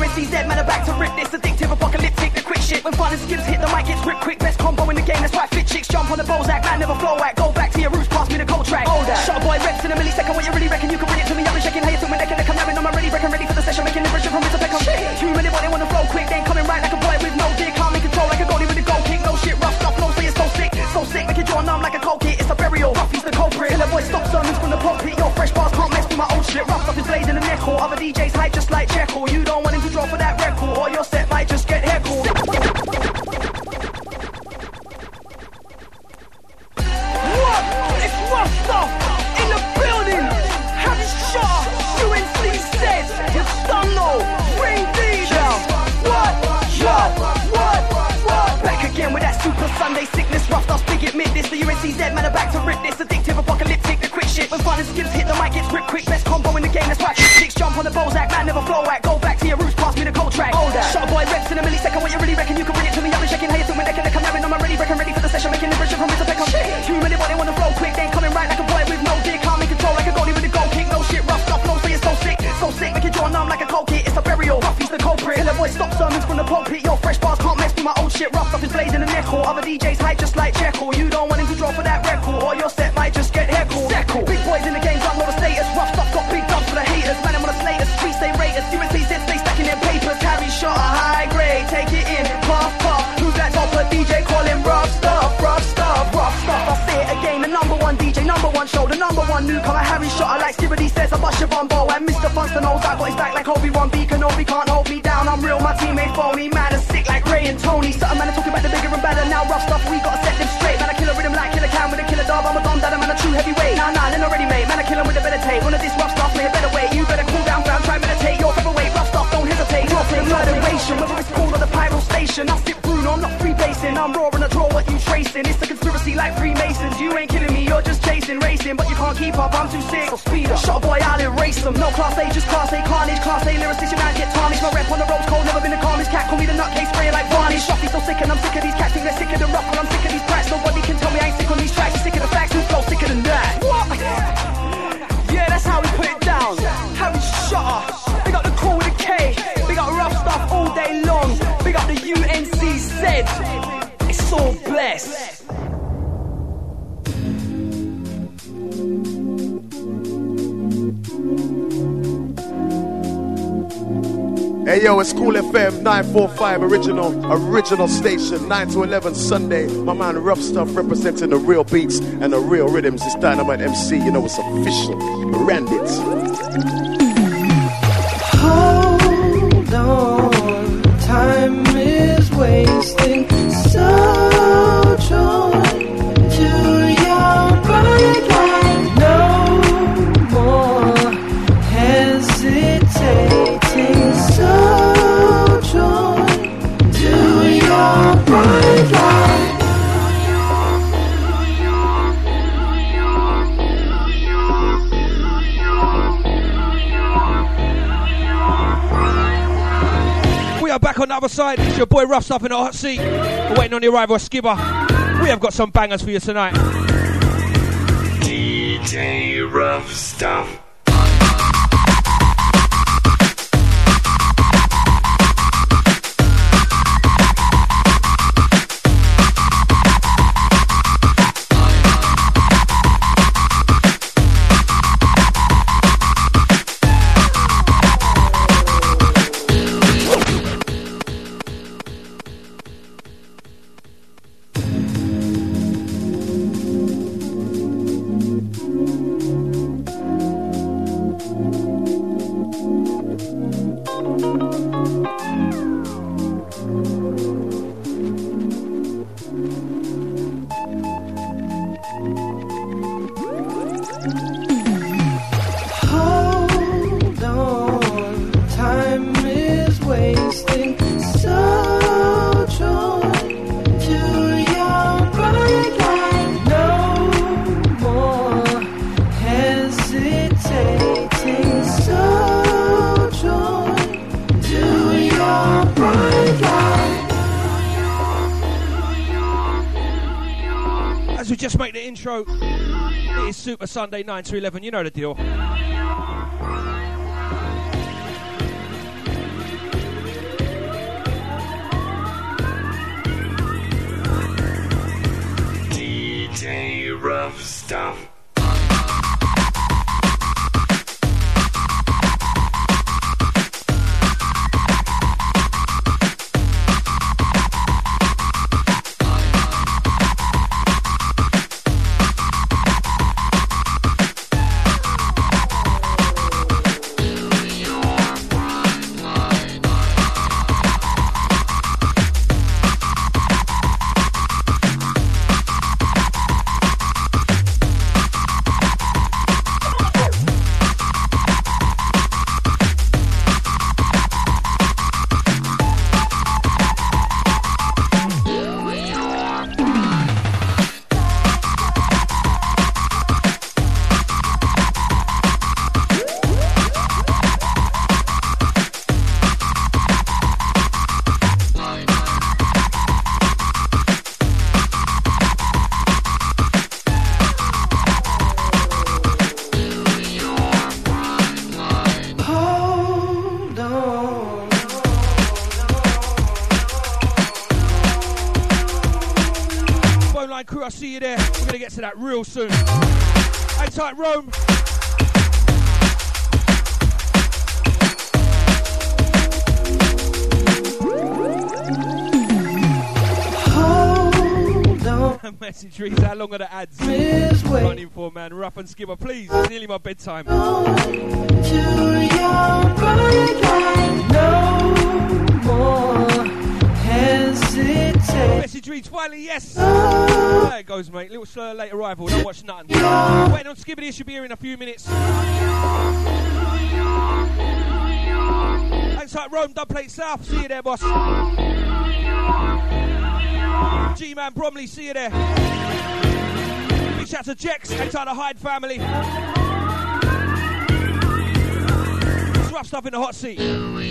UNCZ, man, I'm back to rip this. Addictive, apocalyptic, the quick shit. When fun and skips hit, the mic gets ripped quick. Best combo in the game, that's why fit chicks jump on the Bozak. Man, never flow at. Go back to your roots, pass me the cold track. Shot boy reps in a millisecond. What you really reckon? You can bring it to me. I've been checking how you took me neck and I'm ramming on my ready, ready for the session. Making the pressure from Mr. Peckham. Too many what they want to flow quick. Then coming right like a boy with no dick. Can't make control like a goalie with a goal kick. No shit, rough stuff, no say it's so sick. So sick, make it draw numb like a cold kit. It's a burial. Ruffy's the culprit. Killer boy stop sermons from the pulpit. Your fresh bars can't mess with my old shit. Rough stuff is blazing the neck. Other DJs hype just like Jekyll. You don't want him to draw for that record, or your set might just get heckled. What? It's rough stuff in the building. Harry Shaw, UNC said, it's Stunlow, Ring DJ. What? Back again with that Super Sunday sickness. Rough stuff, big admit this. The UNCZ man are back to rip this. Addictive, apocalyptic, the quick shit. When fun and skips hit, the mic gets ripped quick. Best combo in the game, that's why chicks jump on the Bozak. Man, never flow at. Go back to your roots, pass me the cold track. Shot boy reps in a millisecond. What you really reckon? You can bring it to me. I've been checking how you took me neck and I'm ramming on my ready, ready for the session. Making the pressure from Mr. Peckham. Too many what they want to flow quick. Then coming right like a boy with no dick. Can't make control like a goalie with a goal kick. No shit, rough stuff, no say it's so sick. So sick, make it draw numb like a cold kit. It's a burial. Ruffy's the culprit. Killer boy stop sermons from the pulpit. Your fresh bars can't mess with my old shit. Rough stuff is blazing the neck. Other DJs hype just like Jekyll. You don't want him to draw for that record, or your set might just get heckled. Big boys in the game, don't know the status. Rough stuff got big dubs for the haters. Man, I'm on a slate. Streets they rate us. UNCZ stay stacking their papers. Harry shot a high grade. Take it in. Puff. Who's that topper DJ? Call him rough stuff. I say it again. The number one DJ, number one show, the number one newcomer. Harry shot like Skibberdy says. I bust your bumbo. And Mr. Funston knows I got his back like Obi-Wan B. Kenobi can't hold me down. I'm real. My teammates phony. Man is sick like Ray and Tony. Certain man are talking about the bigger and better. Now rough stuff, we gotta set them straight. Man, I kill a rhythm like Killer Cam with a killer dog. I'm a dumb dad, man, a true heavyweight. Nah, then already made. Man, I kill him with a better tape. One of this rough stuff, make a better way. You better cool down, fam. Try meditate. Your featherweight. Rough stuff, don't hesitate. Drop it, moderation. Whether it's cool or the pyro station. I sit Bruno, I'm not freebasing. I'm raw and I draw what you tracing. It's a conspiracy like Freemasons. You ain't killing me, you're just chasing, racing. But you can't keep up, I'm too sick. So speed up. Shot boy, I'll erase them. No class A, just class A carnage. Class A lyricist, your man get tarnished. My rep on the road's cold, never been the calmest cat. Call me the nutcase, spraying like varnish. Shuffy so sick and I'm sick of these cats. Think they're sicker than rough, but I'm sick of these brats. Nobody can tell me I ain't sick on these tracks. I'm sick of the facts, who flow sicker than that? What? Yeah, that's how we put it down. Harry Shutter. Big up the crew with a K. Big up rough stuff all day long. Big up the UNCZ. It's all blessed. Hey yo, it's Cool FM 945 original station, 9 to 11 Sunday. My man Rough Stuff representing the real beats and the real rhythms. It's Dynamite MC, you know it's official. Randit. Hold on, time is wasting. So joy to your bright light. No more hesitating. So joy to your bright light. We are back on the other side. It's your boy Rough Stuff in the hot seat. We're waiting on the arrival of Skibber. We have got some bangers for you tonight. DJ Rough Stuff. Intro. It is Super Sunday 9 to 11, you know the deal. crew, I'll see you there. We're going to get to that real soon. Hang tight, Rome. Message reads, how long are the ads running for, man? Rough and Skipper, please. It's nearly my bedtime. Message reads, finally, yes. There it goes, mate. Little slow late arrival. Don't watch nothing. Waiting on Skippy. He should be here in a few minutes. Thanks, like Rome, Dubplate South. See you there, boss. G-Man Bromley, see you there. Big shout to Jex, thanks to the Hyde family. It's rough stuff in the hot seat.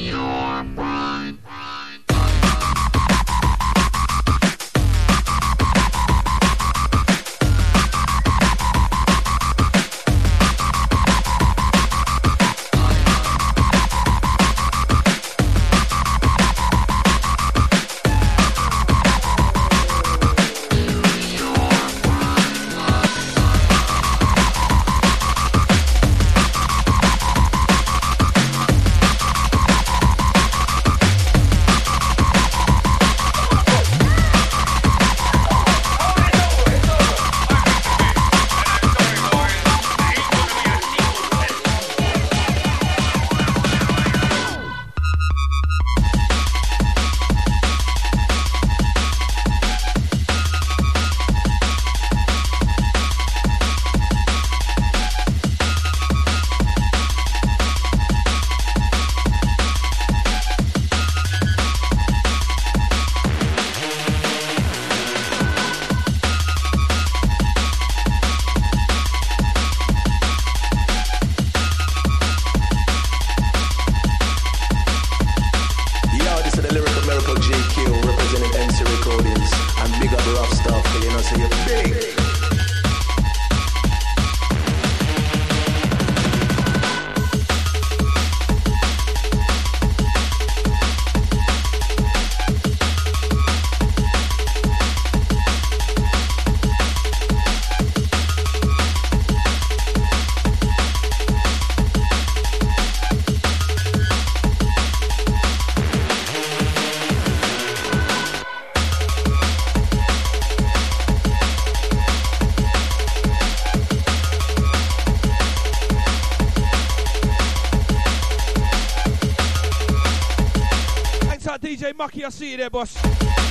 DJ Mucky, I see you there, boss.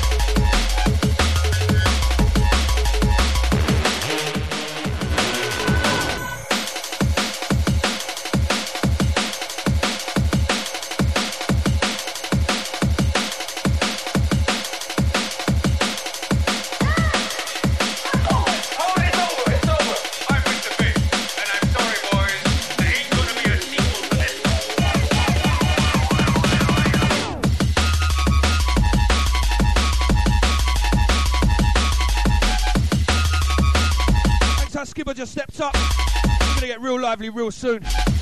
Just stepped up. We're gonna get real lively real soon.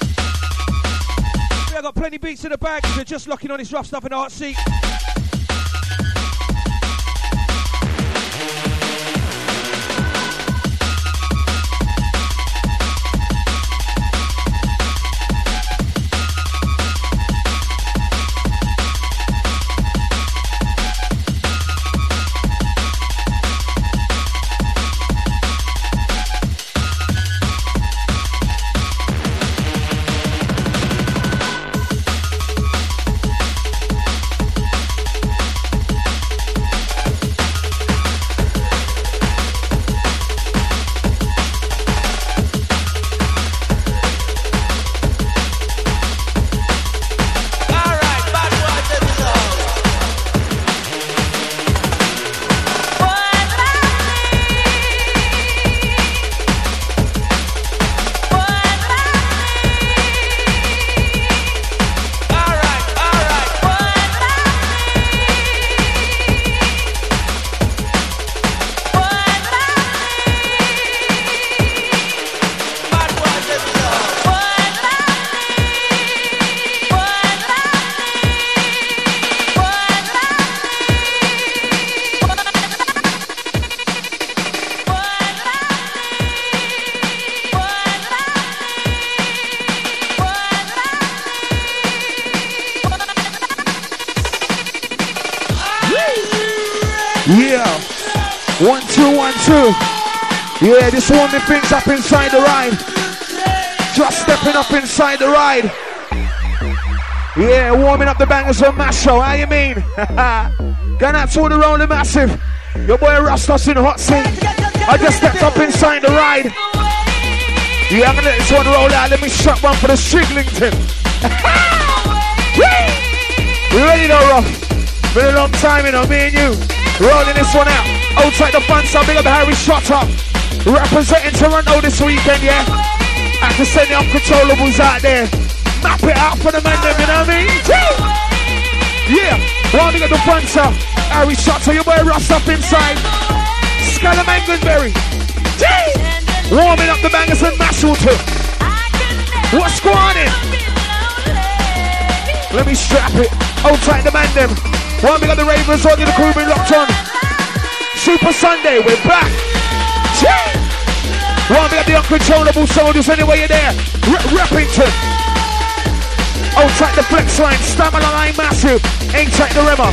I've got plenty beats in the bag. If you're just locking on this rough stuff in the hot seat. Yeah. 1, 2, 1, 2. Yeah, this warming things up inside the ride. Just stepping up inside the ride. Yeah, warming up the bangers on Masho. How you mean? Going out to the Rolling Massive. Your boy Rastas in the hot seat. I just stepped up inside the ride. Yeah, I'm gonna let this one roll out. Let me shut one for the Striglington. You ready though, Ruff? Been a long time, you know, me and you. Rolling this one out. Outside the fun side, big up the Harry Shotter. Representing Toronto this weekend, yeah? I can send the uncontrollables out there. Map it out for the man, them, you know what I mean? Yeah, one big up the fun side. Harry Shotter, your boy Russ up inside. Scalamanganberry. Warming up the bangers and Massachusetts. What's going on? Let me strap it. Outside the man them. One big up the Ravens, all the crew been locked on. Super Sunday, we're back. One big up the uncontrollable soldiers anyway you're there. Reppington. Outside the flex line, stamina line massive. Inside the rimmer.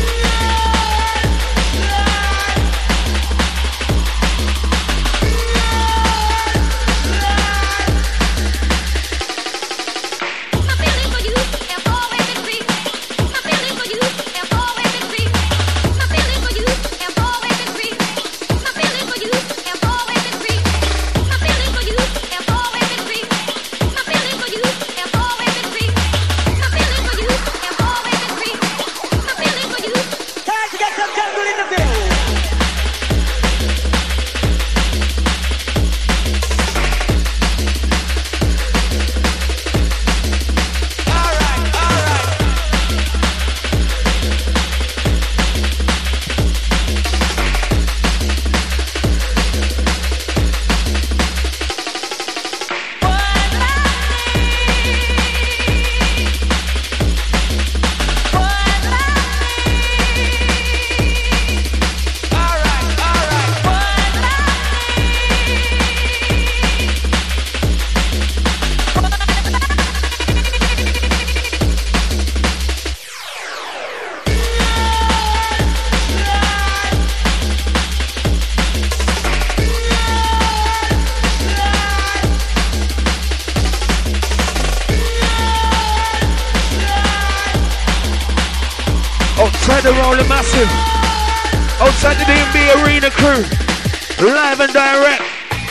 Outside the Rolling Massive, outside the DMB Arena crew, live and direct.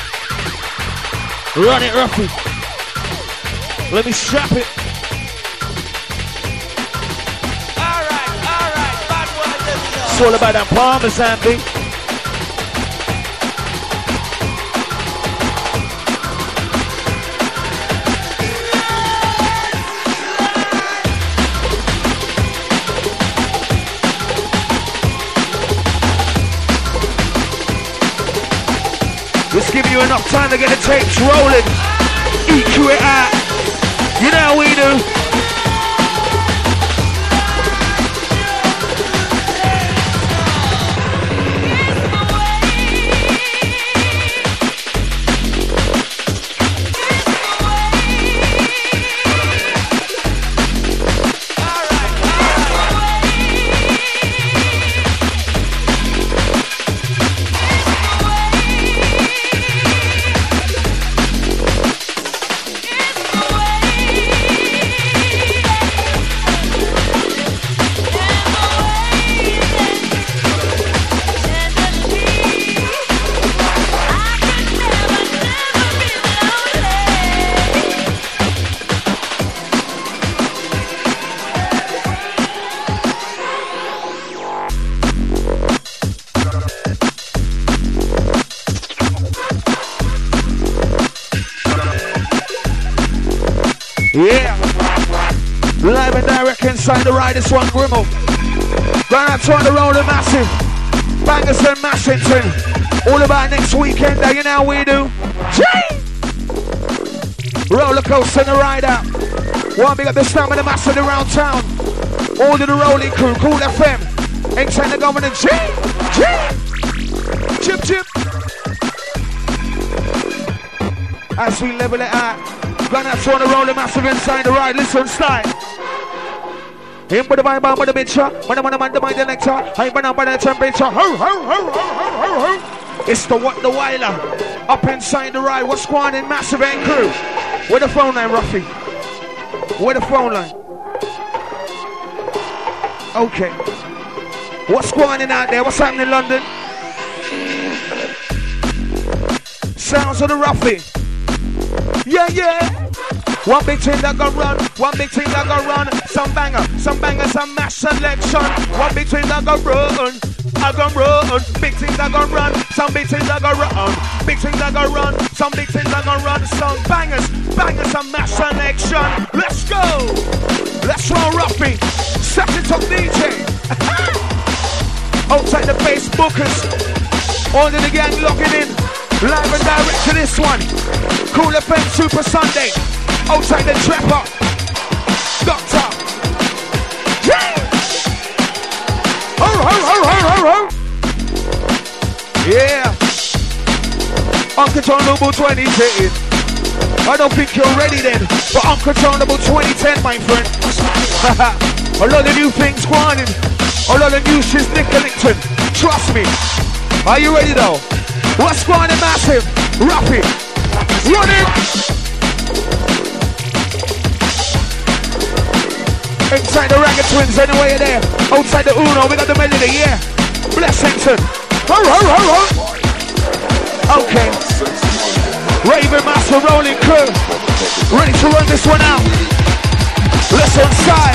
Run it, Ruffy. Let me strap it. Alright, bad boy. It's all about that Parmesan beat. Let's give you enough time to get the tapes rolling. EQ it out. You know how we do. Yeah, live and direct inside the ride, this one Grimmel. Going out to the Rolling Massive, Bangers and Mashington. All about next weekend, you know how we do. Roller coaster and the ride out. One big up the Stamina Massive around town. All to the Rolling crew, Cool FM. Inside the government, Chip, chip. As we level it out. Going out to the Rolling Massive inside the ride, listen, style. In with the vibe, with the bitch, when I'm on the mind, the nectar, I'm on the temperature. Ho, ho, ho, ho, ho, ho. It's the what the Weiler up inside the ride. What's going on in Massive and Crew? Where the phone line, Ruffy? Where the phone line? Okay. What's going on out there? What's happening in London? Sounds of the Ruffy. Yeah, yeah. One big thing that gon' run, one big thing that gon' run. Some bangers, some mash selection. One big thing that gon' run. I gon' run, big things I gon' run, some big things I gon' run, big things I gon' run, some big things I gon' run, some bangers, some mass selection. Let's go, let's roll Ruffy, set it up DJ. Outside the Facebookers, all of the gang locking in, live and direct to this one. Cool FM Super Sunday, outside the Trapper, Doctor. Yeah. Ho, ho, ho, ho, ho, ho. Yeah. Uncontrollable 2010. I don't think you're ready then for Uncontrollable 2010, my friend. A lot of new things going. A lot of new shit's Nickelington. Trust me. Are you ready though? What's going on, Massive? Ruffy. Run it. Inside the Ragged Twins, anyway, you're there. Outside the Uno, we got the melody, yeah. Blessington. Ho, ho, ho, ho. Okay. Raven Master Rolling Crew. Ready to run this one out. Let's inside.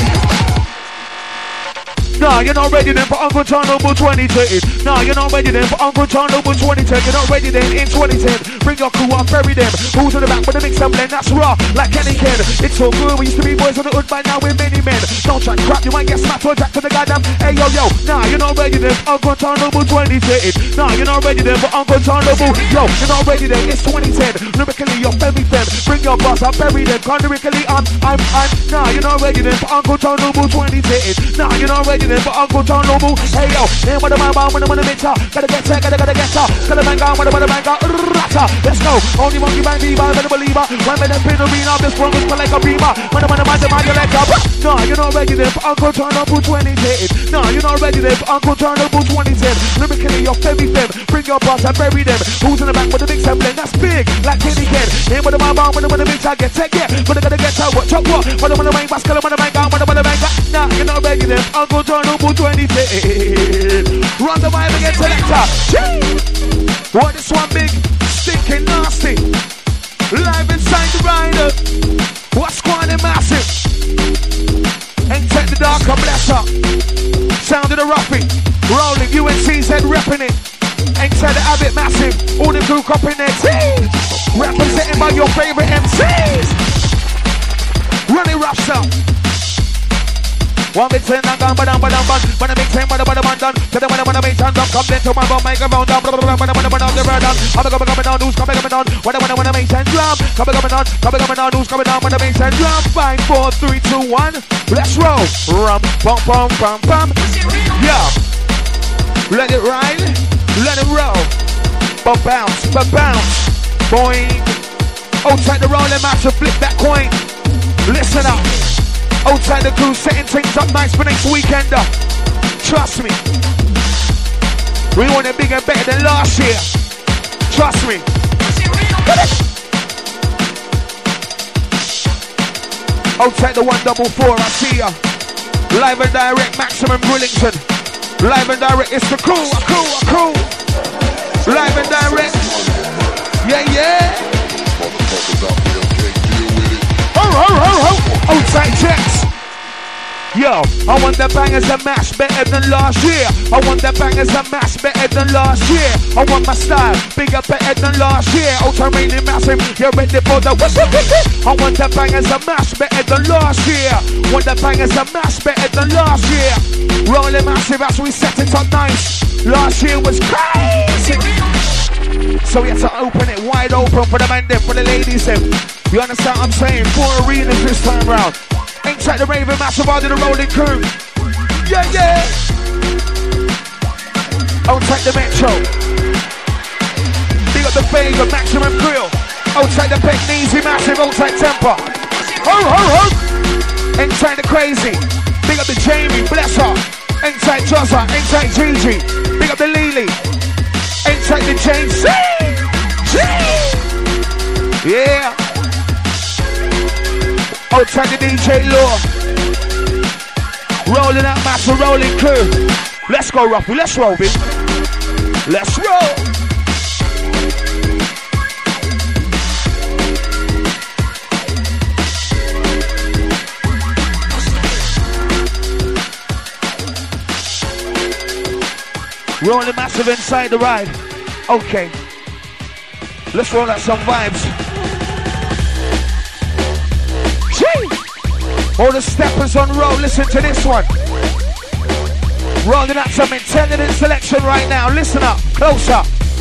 Nah, you're not ready then for Uncontrollable 2010. Nah, you're not ready then for Uncontrollable 2010. You're not ready then in 2010. Bring your crew up, bury them. Who's in the back with the mix and blend? That's raw, like Kenny Ken. It's so good, we used to be boys on the hood, by now we're many men. Don't try to crap, you might get smacked or jack to the goddamn. Hey yo yo, nah, you're not ready then for Uncontrollable 2010. Nah, you're not ready then for Uncontrollable. Yo, you're not ready then, it's 2010. Lyrically, you're very them. Bring your boss, I'll bury them. Lyrically, I'm. Nah, you're not ready then for Uncontrollable 2010. Nah, you're not ready then for Uncontrollable. Hey yo, then what am I about when I'm on the mixer? Gotta get her, gotta get her. Gotta bang on, what am I bang on? Let's go. Only monkey bang diva, better believer. One minute pin arena, this one is like a beamer. When I'm on the mind, you let up. No, you're not ready then for Uncontrollable 2010. No, you're not ready then for Uncontrollable 2010. Lyrically, you're very them. Bring your boss and bury them. Who's in the back with the mix and blend? That's big, like Kenny Ken. Then what am I about when I'm on the mixer? Get tech, yeah. But I gotta get her, what, chop what? When I'm on the main basket, when I'm bang on, when I'm on the bang on. Nah, you're not ready then for Uncontrollable 2010. Run the vibe against selector. What this one big, stinking nasty. Live inside the rider. What's going on, Massive? Ain't take the dark, bless her. Sound of the Ruffy. Rolling, UNCZ repping it. Ain't take the Abbott, Massive. All the crew up in their team. Represented by your favorite MCs. Run it, rough stuff. One big thing, I'm gone, but I'm done. When I make time, but I'm done. Tell them when I'm make time, come then to my bum, make a round down. When I'm the red down. I'm coming down, who's coming down? When I make time, drum. Coming down, who's coming down? When I make time, drum. 5, 4, 3, 2, 1. Let's roll. Rum, pum, pum, pum, pum. Yeah. Let it ride, let it roll. But bounce, boing. Outside the rolling match, flip that coin. Listen up. Outside the crew, setting things up nice for next weekend. Trust me. We want it bigger and better than last year. Trust me. Outside the 144, I see ya. Live and direct, Maximum Brillington. Live and direct, it's the crew, a crew. Live and direct. Yeah. Ho. Outside checks. Yo, I want the bangers and mash better than last year. I want the bangers and mash better than last year. I want my style bigger, better than last year. Ultra really massive, you're ready for the I want the bangers and mash better than last year. Want the bangers and mash better than last year. Rolling massive as we set it up nice. Last year was crazy. So we had to open it wide open for the men them, for the ladies them. You understand what I'm saying? 4 arenas this time round. Ain't check the Raven Massive out of the rolling crew. Yeah. Outside the Metro. Big up the Vega, Maximum Grill. Outside the Pegneasy Massive, outside Temper. Ho. Inside the Crazy. Big up the Jamie, bless her. Inside Jozza, inside Gigi. Big up the Lily. Inside the James. Yeah. Outside the DJ Law. Rolling out massive rolling crew. Let's go, Ruffy. Let's roll, bitch. Let's roll. Rolling massive inside the ride. Okay. Let's roll out some vibes. Gee! All the steppers on roll, listen to this one. Rolling out some intelligent selection right now. Listen up, closer.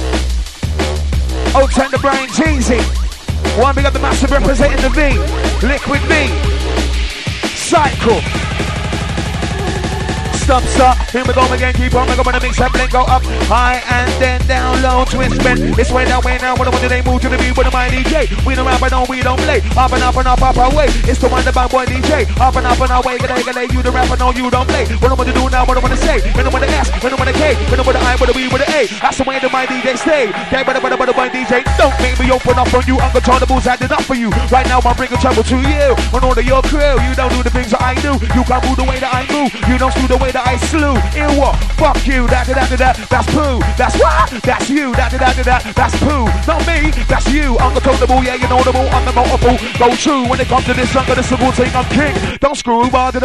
Old time the Brian Jeezy. One big up the massive representing the V. Liquid V. Cycle. Stop, here we go again, keep on, when the mix and blend, go up, high and then down, low, twist, bend, it's way down, what do they move to the beat with my DJ, we don't rap, we don't play, up and up our way, it's the one, the bad boy DJ, up and our way, get you the rapper, no, you don't play, what I'm gonna do now, what I'm gonna say, when I'm gonna S, when I'm gonna K, when I'm gonna I, with a B, with an A, that's the way that my DJ stay, okay, but my DJ, don't make me open up on you, uncontrollables, I did enough for you, right now I'm bringing trouble to you, on all of your crew, you don't do the things that I do, you can't move the way that I move, you don't screw the way that I slew. Ew, what? Fuck you. That's poo. That's what? That's you. That's poo. Not me. That's you. Uncontrollable. Yeah, you know the ball. I'm the multiple. Go true. When it comes to this, I'm gonna simple thing. I'm king. Don't screw. Bar is 4.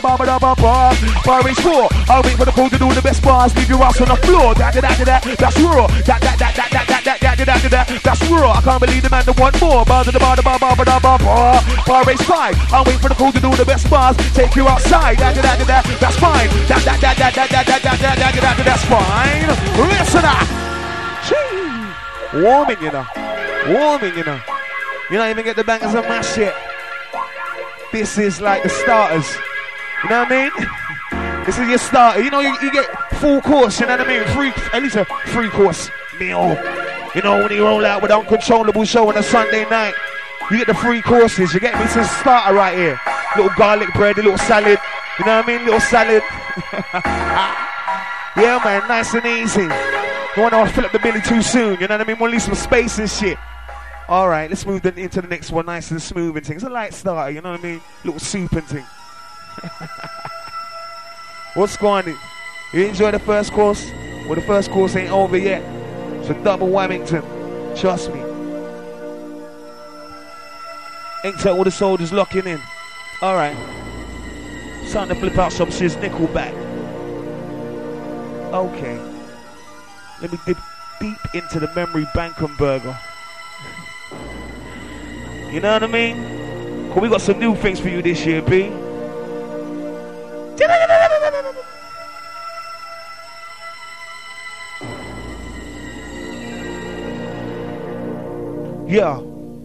I'll wait for the crew to do the best bars. Leave your ass on the floor. That's raw. That's raw. I can't believe the man that want more. Bar is 5. I'll wait for the crew to do the best bars. Take you outside. That's fine. That's fine. Listen up. Warming, you know. You don't even get the bangers and mash yet. This is like the starters. You know what I mean? This is your starter. You know, you get full course, you know what I mean? At least a 3-course meal. You know, when you roll out with Uncontrollable show on a Sunday night, you get the 3 courses. You get me? It's a starter right here. Little garlic bread, a little salad. You know what I mean? Little salad. Yeah, man, nice and easy. Don't want to fill up the belly too soon. You know what I mean? Want to leave some space and shit. All right, let's move into the next one. Nice and smooth and things. It's a light starter, you know what I mean? Little soup and thing. What's going on? You enjoy the first course? Well, the first course ain't over yet. It's a double Whammington. Trust me. Ain't tell all the soldiers locking in. All right. Starting to flip out some shit's Nickelback. Okay. Let me dip deep into the memory Bankenberger. You know what I mean? Cause we got some new things for you this year, B. Yeah.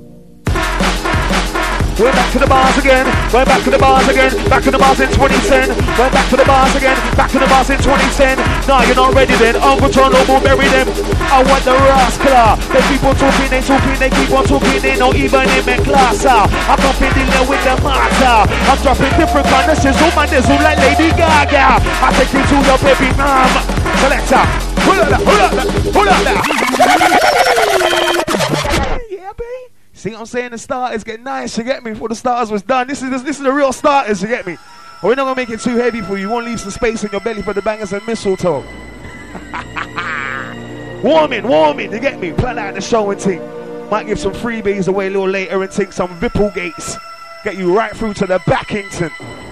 We're back to the bars again. We're back to the bars again. Back to the bars in 2010. We're back to the bars again. Back to the bars in 2010. Nah, you're not ready then. Uncontrollable, bury them. I want the rascal. They keep on talking, they keep on talking. They don't even in my class. I'm pumping dealing with the master. I'm dropping different kind of sizzle, my nizzle like Lady Gaga. I take you to your baby mom. Selector. Hold up there. Yeah, baby. See what I'm saying? The starters get nice, you get me? Before the starters was done. This is the real starters, you get me? We're not gonna make it too heavy for you. You won't leave some space in your belly for the bangers and mistletoe. Warming, you get me? Plan out the show and ting. Might give some freebies away a little later and ting some Ripple gates. Get you right through to the Backington.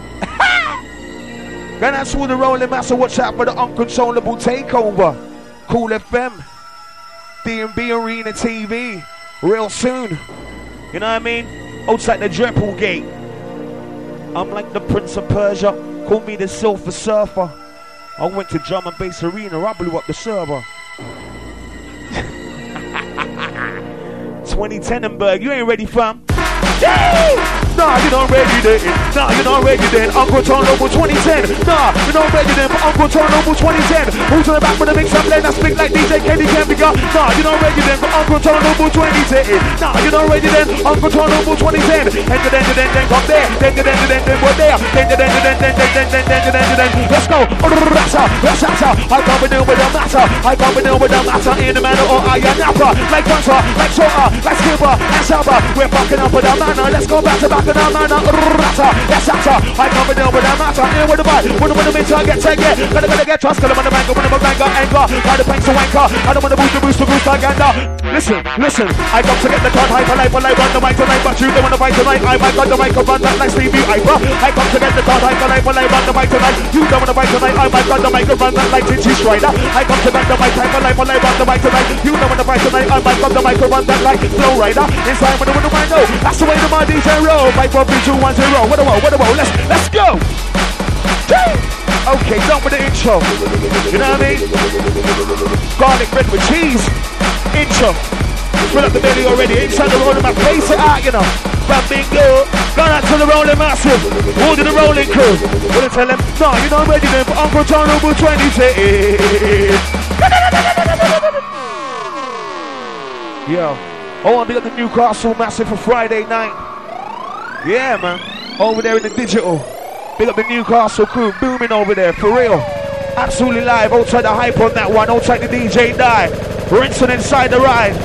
Then that's all the rolling master. Watch out for the Uncontrollable takeover. Cool FM, D&B Arena TV. Real soon. You know what I mean? Outside the Drepple Gate. I'm like the Prince of Persia. Call me the Silver Surfer. I went to Drum and Bass Arena. I blew up the server. 2010 you ain't ready, fam. Nah, you're not ready then. Uncontrollable 2010. Nah, you're not ready then. Uncle Noble 2010. Who's on the back with the mix up blend? I speak like DJ Kenny Kempiga. Nah, you don't ready then for Uncle Noble 2010. Nah, you don't ready then, Uncle Noble 2010. Then come there. Then we're there. Then. Let's go. I come with you with the matter. I come with you with the matter in the manner or I am napper. Like Bunter, like Shorter, like Skipper, and Saba. We're fucking up with the manner. Let's go back to the manner. Yes, I come with you with the matter. Here with the bite. With the mid target, take it. Gotta get trust. Gotta the mango, when the anger. Got the paints to wanker. I don't want to boost like gander. Listen. I come to get the card. Hyper life, run the mic tonight. But you don't want to fight tonight. I might got the mic run that like Stevie Hyper. I come to get the card. Hyper life, run the mic tonight. You don't want to fight tonight. I might got the mic run that like Tinty Strider. I come to get the mic. Hyper life, run the mic tonight. You don't want to fight tonight. I might got the mic run that like Flow Rider. Inside when the I know. That's the way to my DJ roll. Mic 1 2 1 0. What a roll. Let's go. Okay, done with the intro. You know what I mean? Garlic bread with cheese. Intro. Fill up the belly already. Inside the rolling mat. Face it out, you know. Bingo. Gone out to the rolling massive. All to the rolling crew. Wanna tell them, no, you're not ready then for Uncle Noble 2010. Yo. Oh, I'll be at the Newcastle Massive for Friday night. Yeah, man. Over there in the digital. Big up the Newcastle crew, booming over there, for real. Absolutely live, outside the hype on that one, outside the DJ die. Rinsing inside the ride.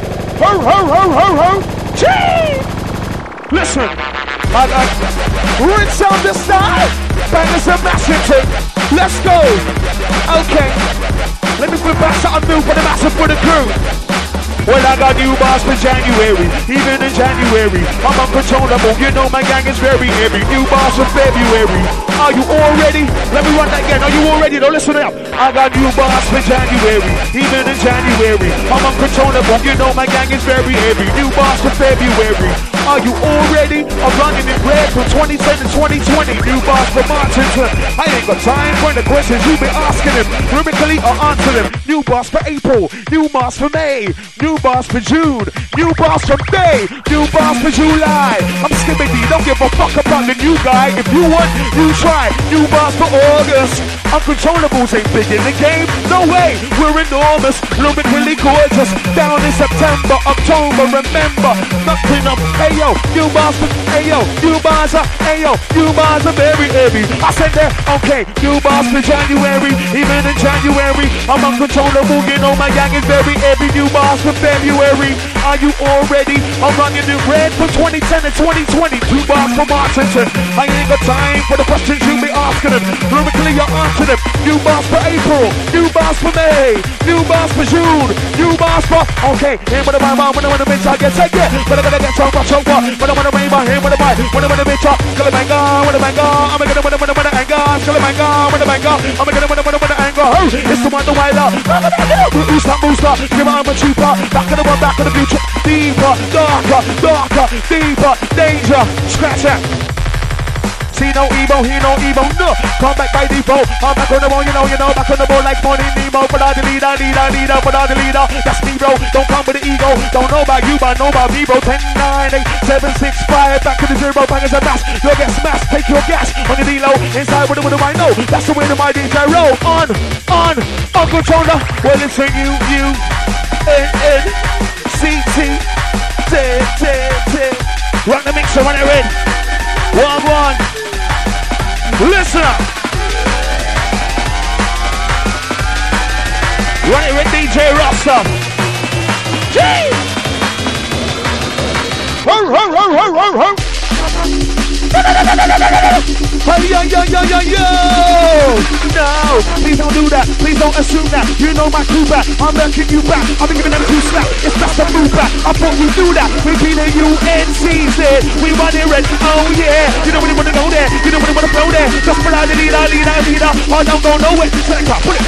Ho. Gee! Listen, I got rinse on the side. Bangers and massive thing. Let's go. Okay. Let me flip back something new for the massive for the crew. Well, I got new bars for January, even in January. I'm uncontrollable, you know my gang is very heavy. New bars for February. Are you all ready? Let me run that again. Are you all ready? Now listen up. I got new bars for January, even in January. I'm uncontrollable, you know my gang is very heavy. New bars for February. Are you all ready? I'm running in red from 2010 to 2020. New bars for Martinton. I ain't got time for the questions you be asking them. Rhythmically, I'll answer them. New bars for April. New bars for May. New bars for June. New bars for May. New bars for July. I'm skimming D. Don't give a fuck about the new guy. If you want, you try. New bars for August. Uncontrollables ain't big in the game. No way. We're enormous. Looking really gorgeous. Down in September, October. Remember, nothing up. Ayo, new bars for Ayo, new bars are Ayo, new bars are very heavy. I said that, okay, new bars for January, even in January, I'm uncontrollable, you know my gang is very heavy. New bars for February, are you all ready? I'm running new red from 2010 to 2020, new bars for Martinton. I ain't got time for the questions you be asking them. Rhythmically I'll answer them. New bars for April, new bars for May, new bars for June, new bars for, okay, here with the mama, when I want to make sure I get take it, but I gotta get so much. When I want to rain my hair, when I bite, when I want to bitch up, skill of anger, when I anger, I'm gonna when I anger, skill of anger, when I anger, I'm gonna when I anger, oh, it's the one the way up, booster, give I'm a cheaper, back of the one, back of the future, deeper, darker, deeper, danger, scratch that. See no Evo, hear no Evo, no. Come back by default. I'm back on the ball, you know, back on the ball like Money Nemo. But I'm the leader, but I'm the leader. That's me, bro. Don't come with the ego. Don't know about you, but know about me, bro. 10, 9, 8, 7, 6, 5. Back to the zero, bangers and mass. You'll get smashed. Take your gas on the D-low. Inside with the I know. That's the way to my DJ roll. On, uncontroller. Well, it's a U-U-N-N-C-T. Run the mixer, run it red. 1-1. Listen up. Run it with DJ Rasta. Jeez. Ho. Yo. No, please don't do that. Please don't assume that. You know my crew back. I'm lurking you back. I've been giving them 2 slaps. It's best to move back. I thought you do that. We be the UNCZ. We run it red. Oh yeah. You don't really want to go there. You don't really want to flow there. Just put out the leader. I don't go nowhere. Select up. Put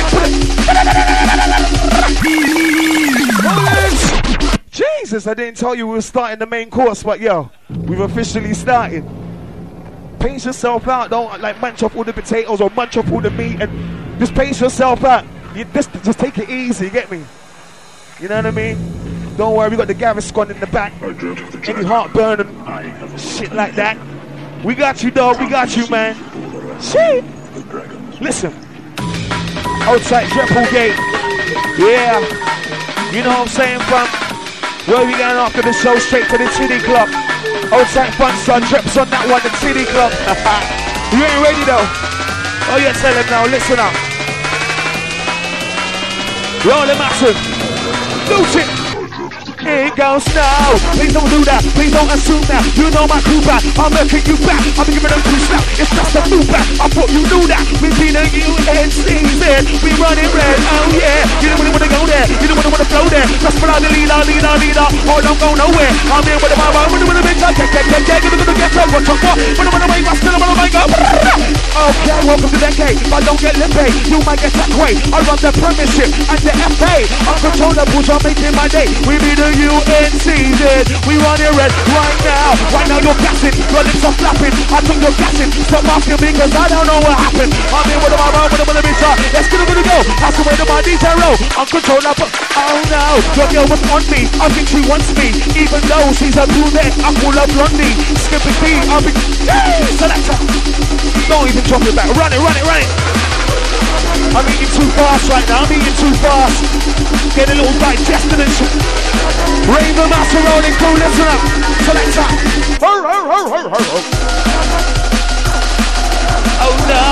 it. Jesus, I didn't tell you we were starting the main course, but yo, we've officially started. Pace yourself out, don't like munch up all the potatoes or munch up all the meat, and just pace yourself out. Just take it easy, get me? You know what I mean? Don't worry, we got the Gaviscon in the back. Any heartburn and shit like that. We got you, dog. We got you, man. Shit. Listen. Outside Tripplegate. Yeah. You know what I'm saying, fam? Where we going after the show? Straight to the City Club. Outside Funson Trips on that one, the City Club. You ain't ready though. Oh yeah, tell him now, listen up. Roll him massive. Loot it. Here it goes now. Please don't do that. Please don't assume that. You know my crew back. I'm making you back. I'm giving them two slap. It's just a move back. I thought you knew that. We be the UNCZ. We running red. Oh yeah. You don't really wanna go there. You don't really wanna flow there. Just for the leader. Oh, don't go nowhere. I'm here with the mama. With the big guy. Gonna get up. What's up? Wanna make my still wanna make up. Okay, welcome to Decade. But don't get lippy. You might get that way. I run the Premiership and the FA. Uncontrollables are making my day. We be the UNCZ, we run it red right now. Right now you're gassing, your lips are flapping. I think you're gassing, stop asking me cause I don't know what happened. I'm here with my mom, with a bitch. Let's get it go. That's the way to my DJ roll. Uncontrollable. Oh no, your girl was on me. I think she wants me, even though she's a brunette. I call her Blondie. Skipping B, I'll be selector. Don't even drop it back. Run it. I'm eating too fast right now. I'm eating too fast. Get a little digested and shit. Raven Master rolling cool, listen up. Selector. Oh no.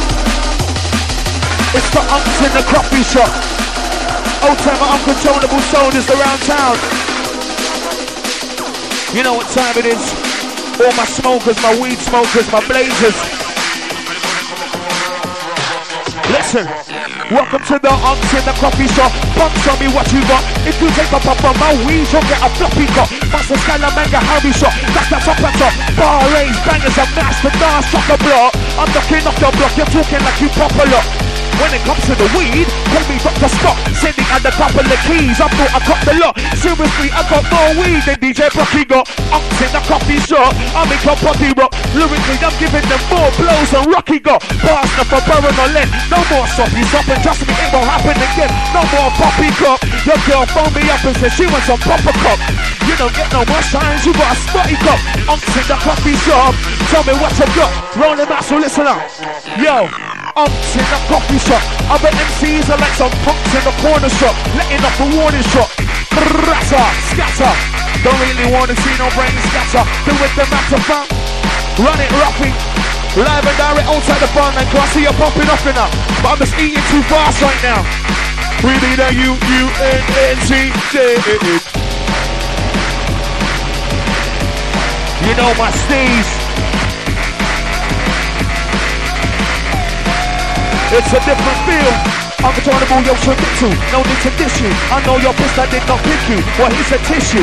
It's the unks in the coffee shop. Old timer uncontrollable soldiers around town. You know what time it is. All my smokers, my weed smokers, my blazers. Listen, welcome to the unks in the coffee shop. Punks on me what you got. If you take a pop on my weed, you'll get a floppy cup. Master Scalamanga Harry shot. That's the top and top. Bar raise, bangers and mash the dance, chock a block. I'm knocking off your block, you're talking like you pop a lot. When it comes to the weed, call me Dr. Scott. Sending out a couple of keys, I thought I got the lot. Seriously, I got more weed than DJ Brocky got. Unks in the coffee shop, I make a body rock. Lyrically, I'm giving them more blows than Rocky got. Pass the for Baron or Len. No more soppy sop, and trust me, it won't happen again. No more poppy cop. Your girl phoned me up and said she wants some proper cop. You don't get no more shines, you got a spotty cop. Unks in the coffee shop, tell me what you got. Rolling back, so listen up. Yo. Unks in the coffee shop. Other MCs are like some punks in the corner shop, letting off a warning shot. Ratter, scatter. Don't really wanna see no brain scatter. Do with the matter fam. Run it roughy. Live and direct outside the barn and I see you popping off in up. But I'm just eating too fast right now. We be the UNCZ. You know my steez. It's a different feel. Uncontrollable, yo, submit to. No need to dish you. I know your bitch that did not pick you. Well, he's a tissue.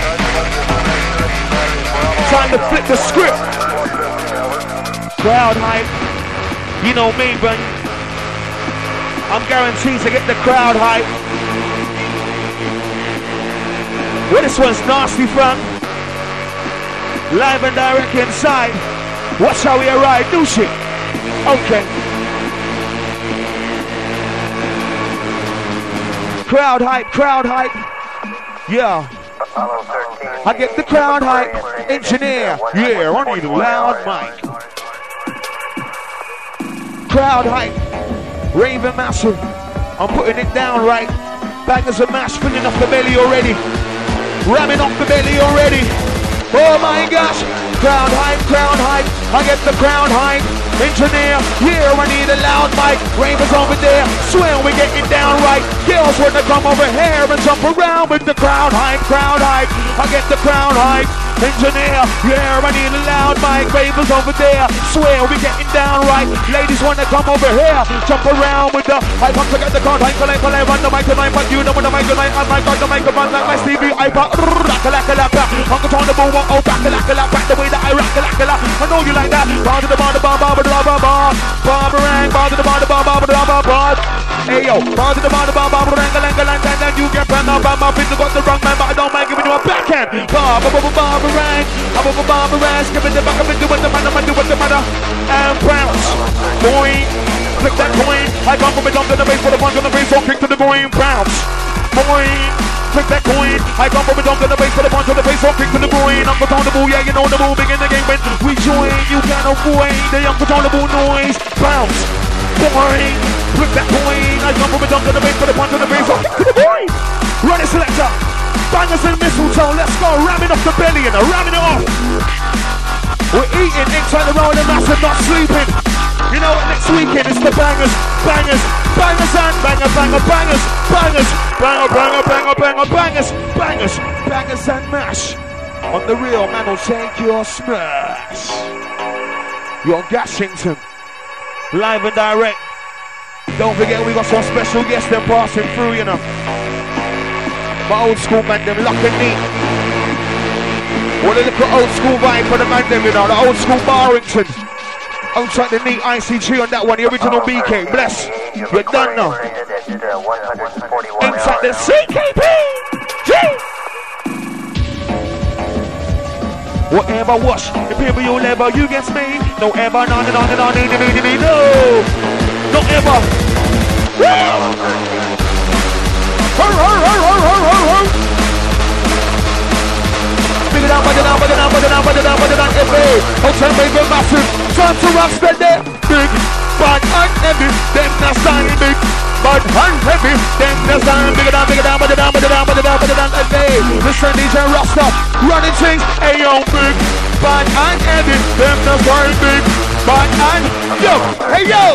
Time to flip the script. Crowd hype. You know me, but I'm guaranteed to get the crowd hype. Well, this one's nasty, fam. Live and direct inside. Watch how we arrive. Do shit. Okay. Crowd hype, yeah. I get the crowd hype, engineer, yeah, I need a loud mic. Crowd hype, Raven Massive, I'm putting it down right. Bangers and mash, filling off the belly already. Ramming off the belly already. Oh my gosh, crowd hype, I get the crowd hype. Engineer, yeah, I need a loud mic. Raven's over there, swear we getting down right. Girls wanna come over here and jump around with the crowd hype. I get the crowd hype. Engineer, yeah, I need a loud mic. Raven's over there, swear we getting down right. Ladies wanna come over here, jump around with the hype. I'm to get the crowd hype, collect, run the mic tonight. But you know when the mic tonight, I might got the microphone like my Stevie iPad. Uncontrollable, oh, back the way that I rock. I know you like that. Bar to the bar, Barbarang, bar to the bar, hey yo, bar to the bar, and then you get banned up. I'm up in the got the wrong man, but I don't mind giving you a backhand. Barbarang, skipping the back up and do what the matter, and bounce, boing, click that coin. I come from it down to the base for the punch on the face, so kick to the boing, bounce, boing. Click that coin. I come from a dump to the base for the punch on the face, so kick to the groin. Uncontrollable, yeah, you know the moving in the game when we join. You can't avoid the uncontrollable noise. Bounce, boing. Flip that coin. I weekend, I'm rounding it off. We're eating inside the rolling mass and not sleeping. You know what, next weekend is the bangers, bangers, bangers and banger, banger, bangers, bangers, banger, banger, banger, banger, bangers, bangers, bangers and mash. On the real, man will take your smash. You're Gashington, live and direct. Don't forget we got some special guests them passing through, you know. My old school man, them lock and neat. What a little old school vibe for the man, them, you know, the old school Barrington. Outside the neat ICG on that one, the original BK. Bless. You're done now. Inside the CKP. Whatever wash, the people you never, you get me. No ever, no, no, no, no, no, no ever. Big it up, big it up, big it up, big it up, big it up, big it up, outside baby massive. Time to rock, spend there. Big, bad and heavy, them not sign big. Bad and heavy, them not sign big it up, big it up, big it up, big it up, big it up, big it up, hey. Listen, DJ Rasta, running things, hey yo, big. Bad and heavy, them not sign big. Bad and, yo, hey yo.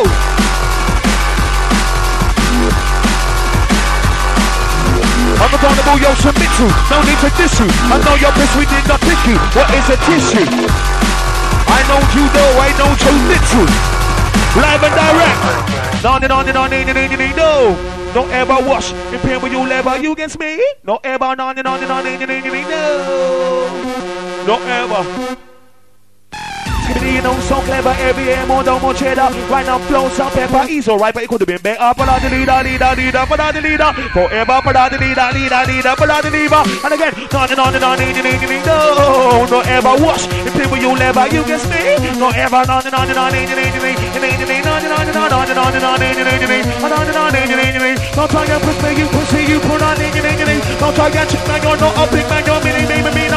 I'm a carnival, yo, submit to. No need to diss you. I know you're pissed, we did not pick you. What is a tissue? I know you know, I know you literal. Live and direct. No. Don't ever wash. In pain with you, never you against me. No ever, no. Don't ever. You know, so clever, every year more, no more cheddar. Right now, flow some pepper, ease alright, but it could have been better. For the leader, forever, for the leader, and again, no ever wash. The people you never, you get me. No ever, Don't try and push me, you pussy, you put on Don't try and trick me, you're not a big man, you're me.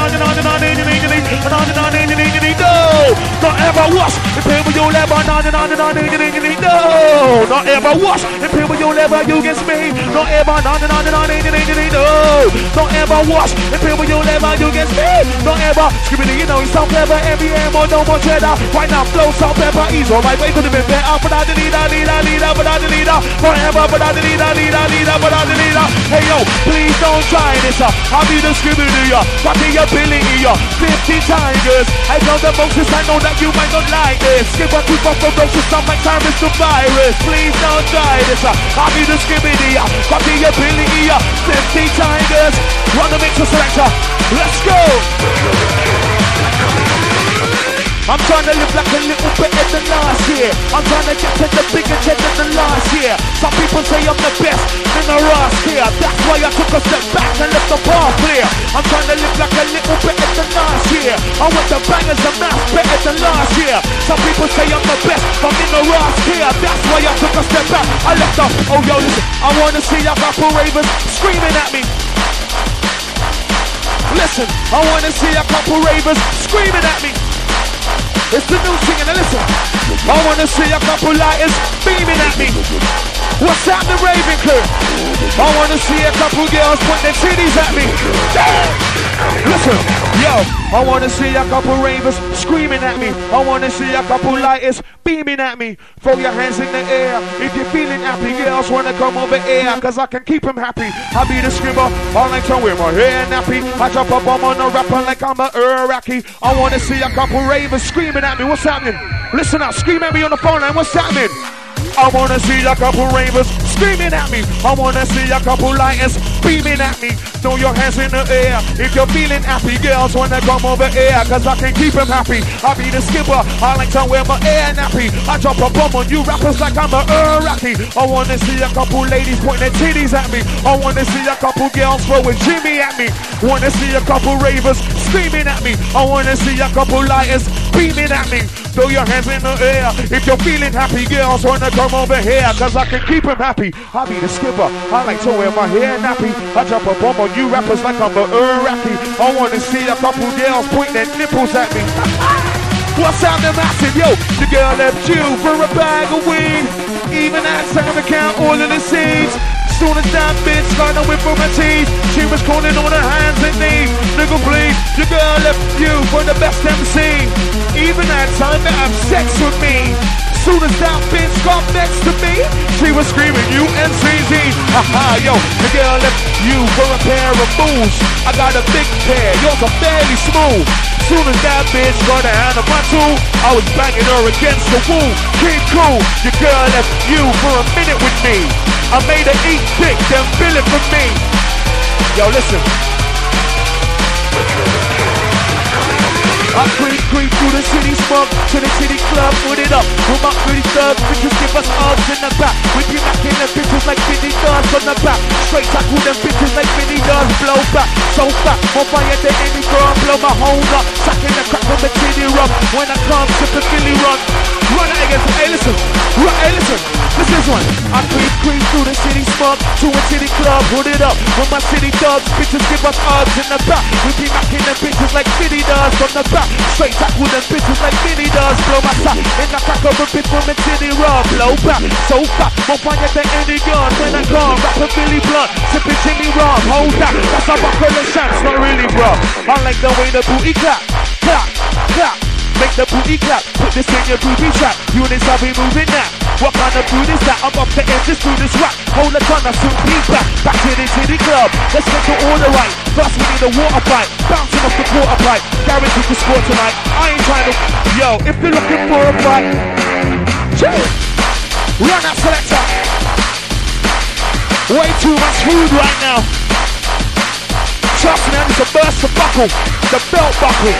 Not ever wash the people you never no, not ever wash the people you never you against me. Not ever no, not ever wash the people you never you against me. Not ever screaming, you know, you sound clever, every air more, no more cheddar. Right now, flow, salt, pepper, ease, alright, but it could have been better. For the leader, forever, for the leader. Hey yo, please don't try this, I'll be the screaming, what the ability, 50 tigers. I know the most, I know that you might not like this. Skip a quick off the road to stop my time is the virus. Please don't try this, I'll be the skibbity, got the ability, 50 tigers. Run the mixer selector, let's go. I'm trying to live like a little better than last year. I'm trying to get to the bigger cheddar than last year. Some people say I'm the best in the Ross here. That's why I took a step back and left the bar clear. I'm trying to live like a little better than last year. I want the bangers and math better than last year. Some people say I'm the best, I'm in the Ross here. That's why I took a step back. I left off. Oh yo, listen, I wanna see a couple ravers screaming at me. Listen, I wanna see a couple ravers screaming at me. It's the new thing, and listen. I wanna see a couple lighters beaming at me. What's happening, Raven Crew? I wanna see a couple girls put their titties at me. Listen, yo, I wanna see a couple ravers screaming at me. I wanna see a couple lighters beaming at me. Throw your hands in the air if you're feeling happy. Girls wanna come over here, cause I can keep them happy. I be the scribber, I like to wear my hair nappy. I drop a bomb on a rapper like I'm a Iraqi. I wanna see a couple ravers screaming at me. What's happening? Listen up, scream at me on the phone line. What's happening? I wanna see a couple ravers screaming at me. I wanna see a couple lighters beaming at me. Throw your hands in the air if you're feeling happy. Girls wanna come over here, cause I can keep them happy. I be the skipper, I like to wear my hair nappy. I drop a bomb on you rappers like I'm a Iraqi. I wanna see a couple ladies pointing their titties at me. I wanna see a couple girls throwing Jimmy at me. Wanna see a couple ravers screaming at me. I wanna see a couple lighters beaming at me. Throw your hands in the air if you're feeling happy. Girls wanna come over here, cause I can keep them happy. I be the skipper, I like to wear my hair nappy. I drop a bomb on you rappers like I'm a Iraqi. I wanna see a couple girls pointing their nipples at me. What's happening, massive? Yo, the girl left you for a bag of weed. Even at second account, all of the seeds. Soon as that bitch got a whip from her teeth, she was calling on her hands and knees. Nigga, please, your girl left you for the best MC. Even had time to have sex with me. Soon as that bitch got next to me, she was screaming UNCZ. Haha, yo, the girl left you for a pair of moves. I got a big pair, yours are fairly smooth. Soon as that bitch got a hand on my tool, I was banging her against the wall. Keep cool, your girl left you for a minute with me. I made her eat dick, then bill it for me. Yo, listen. I creep through the city, smoke to the city club, put it up. With my pretty thugs, bitches give us hugs in the back. We be knocking them bitches like Vinny does from the back. Straight tackle them bitches like Vinny does, blow back. So fat, more fire than any girl, blow my hole up. Sacking the crack from the titty rub. When I come, sip the Philly run. Run it again, hey listen, hey listen. This is one. I creep through the city, smoke to a city club, put it up. With my city thugs, bitches give us hugs in the back. We be knocking them bitches like Vinny does from the back. Straight tackle them bitches like Vinny does. Blow my sack in the crack of a bitch from a titty rub. Blow back, so fat, more fire than any gun. When I come, rap a Billy Blunt, sipping Jimmy rum. Hold that, that's a buckle of shots, not really bro. I like the way the booty clap, clap, clap. Make the booty clap, put this in your booty trap. Units have been moving now. What kind of food is that? I'm off the edge, just do this rap. Hold the gun, I soon be back. Back to the city club, let's get the order right. First we need a water pipe, bouncing off the quarter pipe. Guaranteed to score tonight, I ain't trying to. Yo, if you're looking for a fight, chill. Run that selector. Way too much food right now. Trust me, I need to burst the buckle, the belt buckle.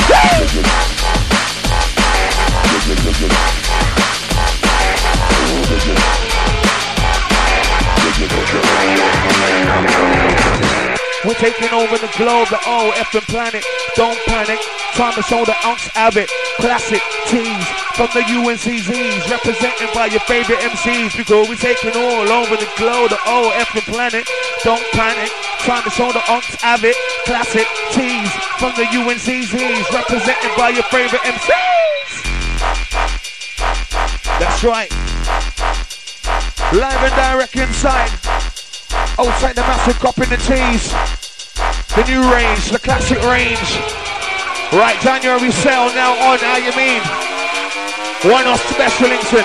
We're taking over the globe, the effing planet. Don't panic, time to show the ounce of it. Classic tees from the UNCZs, represented by your favorite MCs. Because we're taking all over the globe, the effing planet. Don't panic, time to show the ounce of it. Classic tees from the UNCZs, represented by your favorite MCs. That's right. Live and direct inside. Outside the massive cop in the tees. The new range, the classic range. Right, January sale now on, how you mean? One off Special Linton.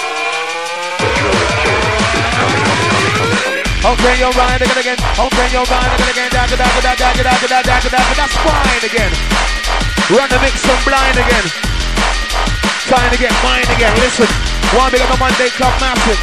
Okay, you're riding again. Okay, you're riding again. That's fine again. Run the mix on blind again. Trying to get mine again. Listen, one big on the Monday Club Massive.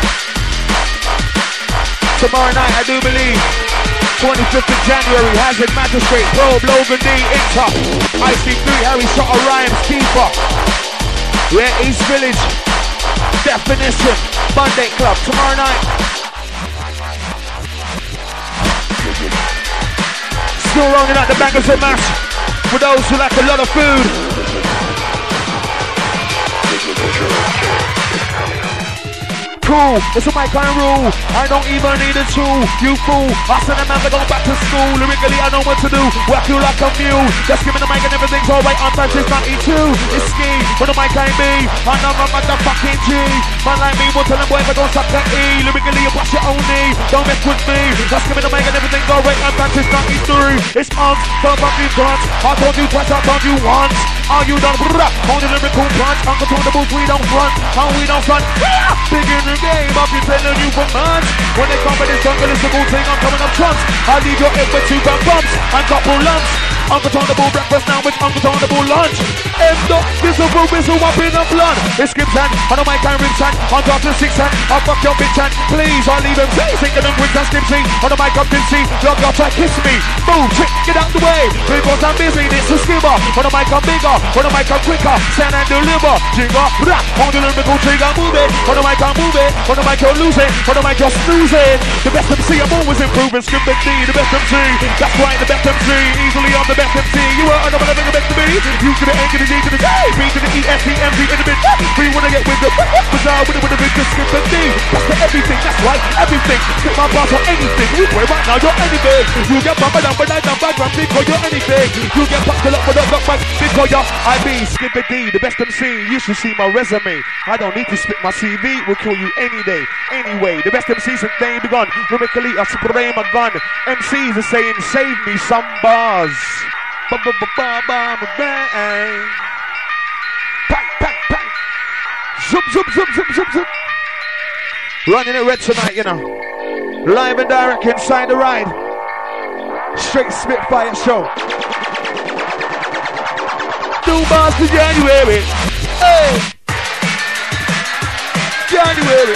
Tomorrow night, I do believe, 25th of January, Hazard Magistrate, Probe, Logan D, Inter, IC3, Harry Shotter, Rhymes, Keeper. Yeah, East Village, Definition, Monday Club, tomorrow night. Still rolling out the bangers of mash for those who like a lot of food. Cool, it's a my kind of rule. I don't even need a tool. You fool, I send a man to go back to school. Lyrically, I know what to do. Work you like a mule. Just give me the mic and everything's alright. I'm Francis 92. It's ski, what am I kind B? I know I'm motherfucking G. Man like me will tell them boy if I don't suck that E. Lyrically, you watch your own knee. Don't mess with me. Just give me the mic and everything's alright. I'm Francis 93. It's months, don't fuck you guns. I told you twice, I told you once. Are you done? On the lyrical punch, uncontrollable, we don't front. How we don't front. Big in the game, I've been telling you for months. When they come with this jungle, it's a good thing, I'm coming up trumps. I leave your head with 2 gram bumps and couple lumps. Uncontrollable breakfast now with uncontrollable lunch. End up, visible, whistle, up in the blood. It's Gibbs hand, I know my kind of hand. On top of 6 hand, I'll fuck your bitch hand. Please, I'll leave him, please, thinking of quick and skipsy. On the mic, I'm tipsy, love your try, kiss me. Move, trick, get out the way. Because I'm busy, this is skimmer. On the mic, I'm bigger, on the mic, I'm quicker. Stand and deliver, jigger, rap. On the lyrical trigger, move it. On the mic, I'm moving. On the mic, you're losing. On the mic, you're snoozing. The best MC, I'm always improving. Skip the D, the best MC. That's right, the best MC. Easily on the the best MC. You are another the best to be. U to the N to the D to the D, B to the E, F, E, M, V in the mid. We wanna get with the bizarre with the big skip the D. That's for everything, that's right, everything. Skip my bar for anything. You play right now, you're anything. You get bumped down, but I don't background because you're anything. You get fucked up, but not back because you're IB. Skip the D, the best MC. You should see my resume. I don't need to spit my CV. Will kill you any day. Anyway, the best MC since they begun. Rubically, I spray my gun. MCs are saying, save me some bars. Bang. Bang. Zoom. Running it red tonight, you know. Live and direct inside the ride. Straight Spitfire show. 2 bars to January. Hey! January.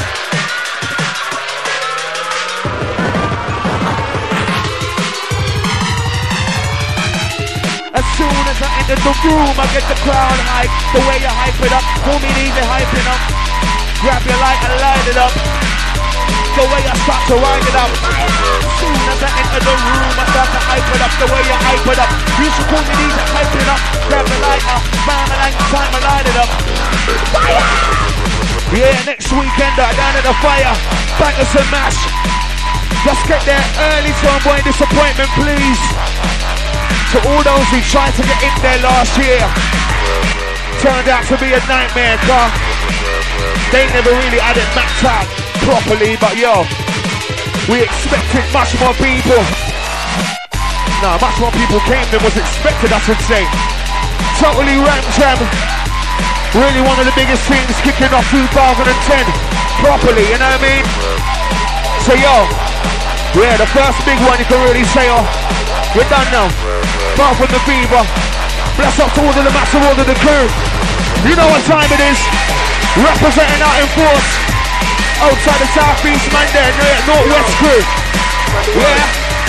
As soon as I enter the room, I get the crowd hype. The way you hype it up, call me easy hyping up. Grab your light and light it up. The way I start to wind it up. As soon as I enter the room, I start to hype it up. The way you hype it up. You should call me easy hyping up. Grab the light up, bam, and time to light it up. Fire! Yeah, next weekend down at the fire. Bangers and mash. Just get there early to avoid disappointment, please. To all those who tried to get in there last year, turned out to be a nightmare, car. They never really had it mapped out properly, but yo, we expected much more people. No, much more people came than was expected, I should say. Totally ranked jam. Really one of the biggest things kicking off 2010 properly, you know what I mean? So yo, yeah, the first big one you can really say, oh, we're done now. Apart from the fever. Bless up to all of the massive, all of the crew. You know what time it is. Representing out in force. Outside the Southeast man there, Northwest crew. Yeah.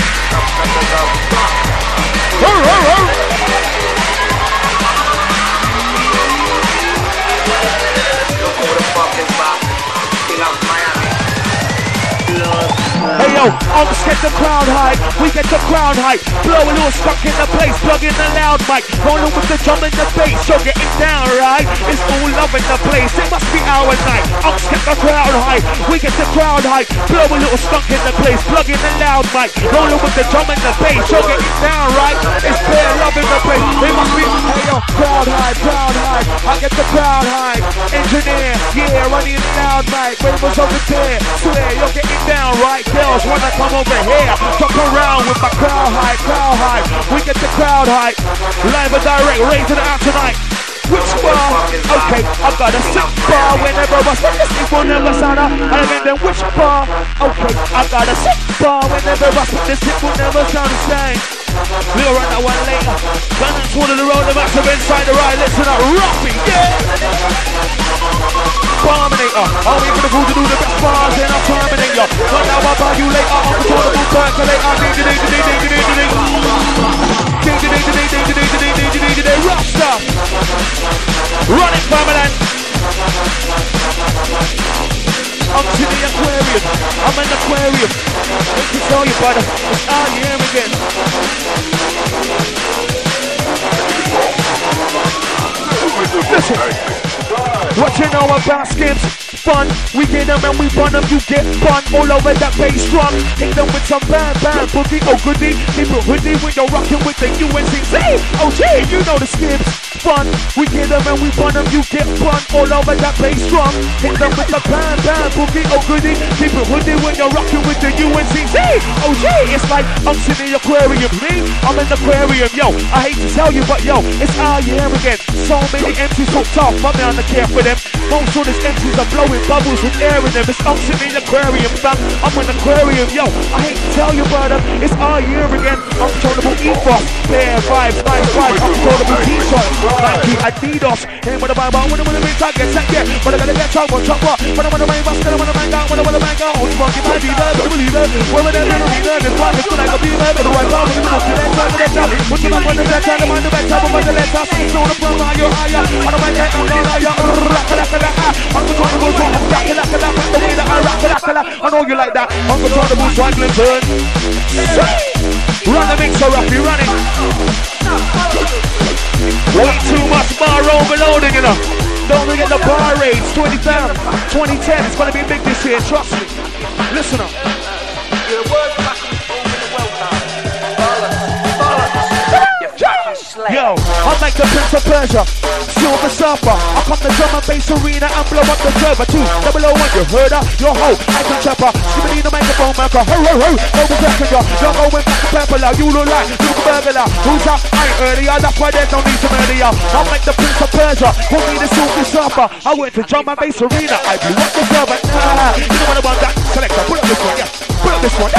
Hey yo, Unks get the crowd hype, we get the crowd hype. Blow a little stuck in the place, plug in the loud mic. Rolling with the drum and the bass, you're getting down right. It's all love in the place, it must be our night. Unks get the crowd hype, we get the crowd hype. Blow a little stuck in the place, plug in the loud mic. Rolling with the drum and the bass, you're getting down right. It's pure love in the place, it must be. Hey yo, crowd hype, I get the crowd hype. Engineer, yeah, running loud mic. Ravens over there, swear you're getting down right. Girls wanna come over here, jump around with my crowd hype. We get the crowd hype. Live and direct, raising it out tonight. Which bar? Okay, I got a sick bar. Whenever I spit this, it will never sound out. And again, then which bar? Okay, I got a sick bar. Whenever I spit this, it will never sound the same. We'll run that one later. Run that one of the road, the massive inside the ride. Listen up, Ruffy, yeah! Barminator, I'll be for the fool to do the best bars, then I'll terminate ya. Run now, I'll buy you later. I'm controllable, percolator. Rough stuff. Run it, permanent. I'm to the aquarium. I'm an aquarium. Let me tell you, brother, it's our year again. Listen, what you know about skims? Fun, we get them and we bun them, you get fun all over that bass drum. Hit them with some bam, boogie, oh goodie. Keep it hoodie when you're rocking with the UNCZ. Oh gee, you know the skims. Fun, we get them and we bun them, you get fun all over that bass drum. Hit them with the bam, boogie, oh goodie. Keep it hoodie when you're rocking with the UNCZ. Oh gee, it's like I'm in the aquarium. Me, I'm in the aquarium, yo. I hate to tell you, but yo, it's our year again. So many MCs hooked off, I'm not care for them. Most of these MCs are blowing bubbles with air in them. It's I'm in the aquarium, fam. I'm in the aquarium, yo. I hate to tell you, brother, it's our year again. Uncontrollable ethos, bare vibes, nice vibes, uncontrollable t-shirt, Nike, Adidas. Hey, what about when the big target set, yeah. But I gotta get trouble, what? When I wanna bang bust, when I wanna bang down, when I wanna bang out. Who's fucking my believer, the believer? Wherever they're gonna be there, it's like it's like a beaver. The right arm, the left side of the top. Put your back on the left side, I'm on the back top, I'm on the left side. So the front line, you're higher. On the right hand, I'm on higher. Uncontrollable, the way that I rock, I know you like that. Uncontrollable, swaggling turn. Run the mixer up, you run it. Way too much bar overloading, you know. Don't forget the bar rates, 2010. It's gonna be big this year, trust me. Listen up. Yo, I'm like the Prince of Persia, Silver Surfer. I come to drum and bass arena and blow up the server. 201, you heard her, your hoe, I can chopper. Skibbity the microphone marker, ho ho ho, no protection, yo. You're going back to purple, you look like Luke Burglar. Who's that? I ain't earlier, that's why there's no need to murder ya. I'm like the Prince of Persia, call me the Silver Surfer. I went to drum and bass arena, I blew up the server. Nah, you know what I want that? Selector, put up this one, yeah. Put up this one.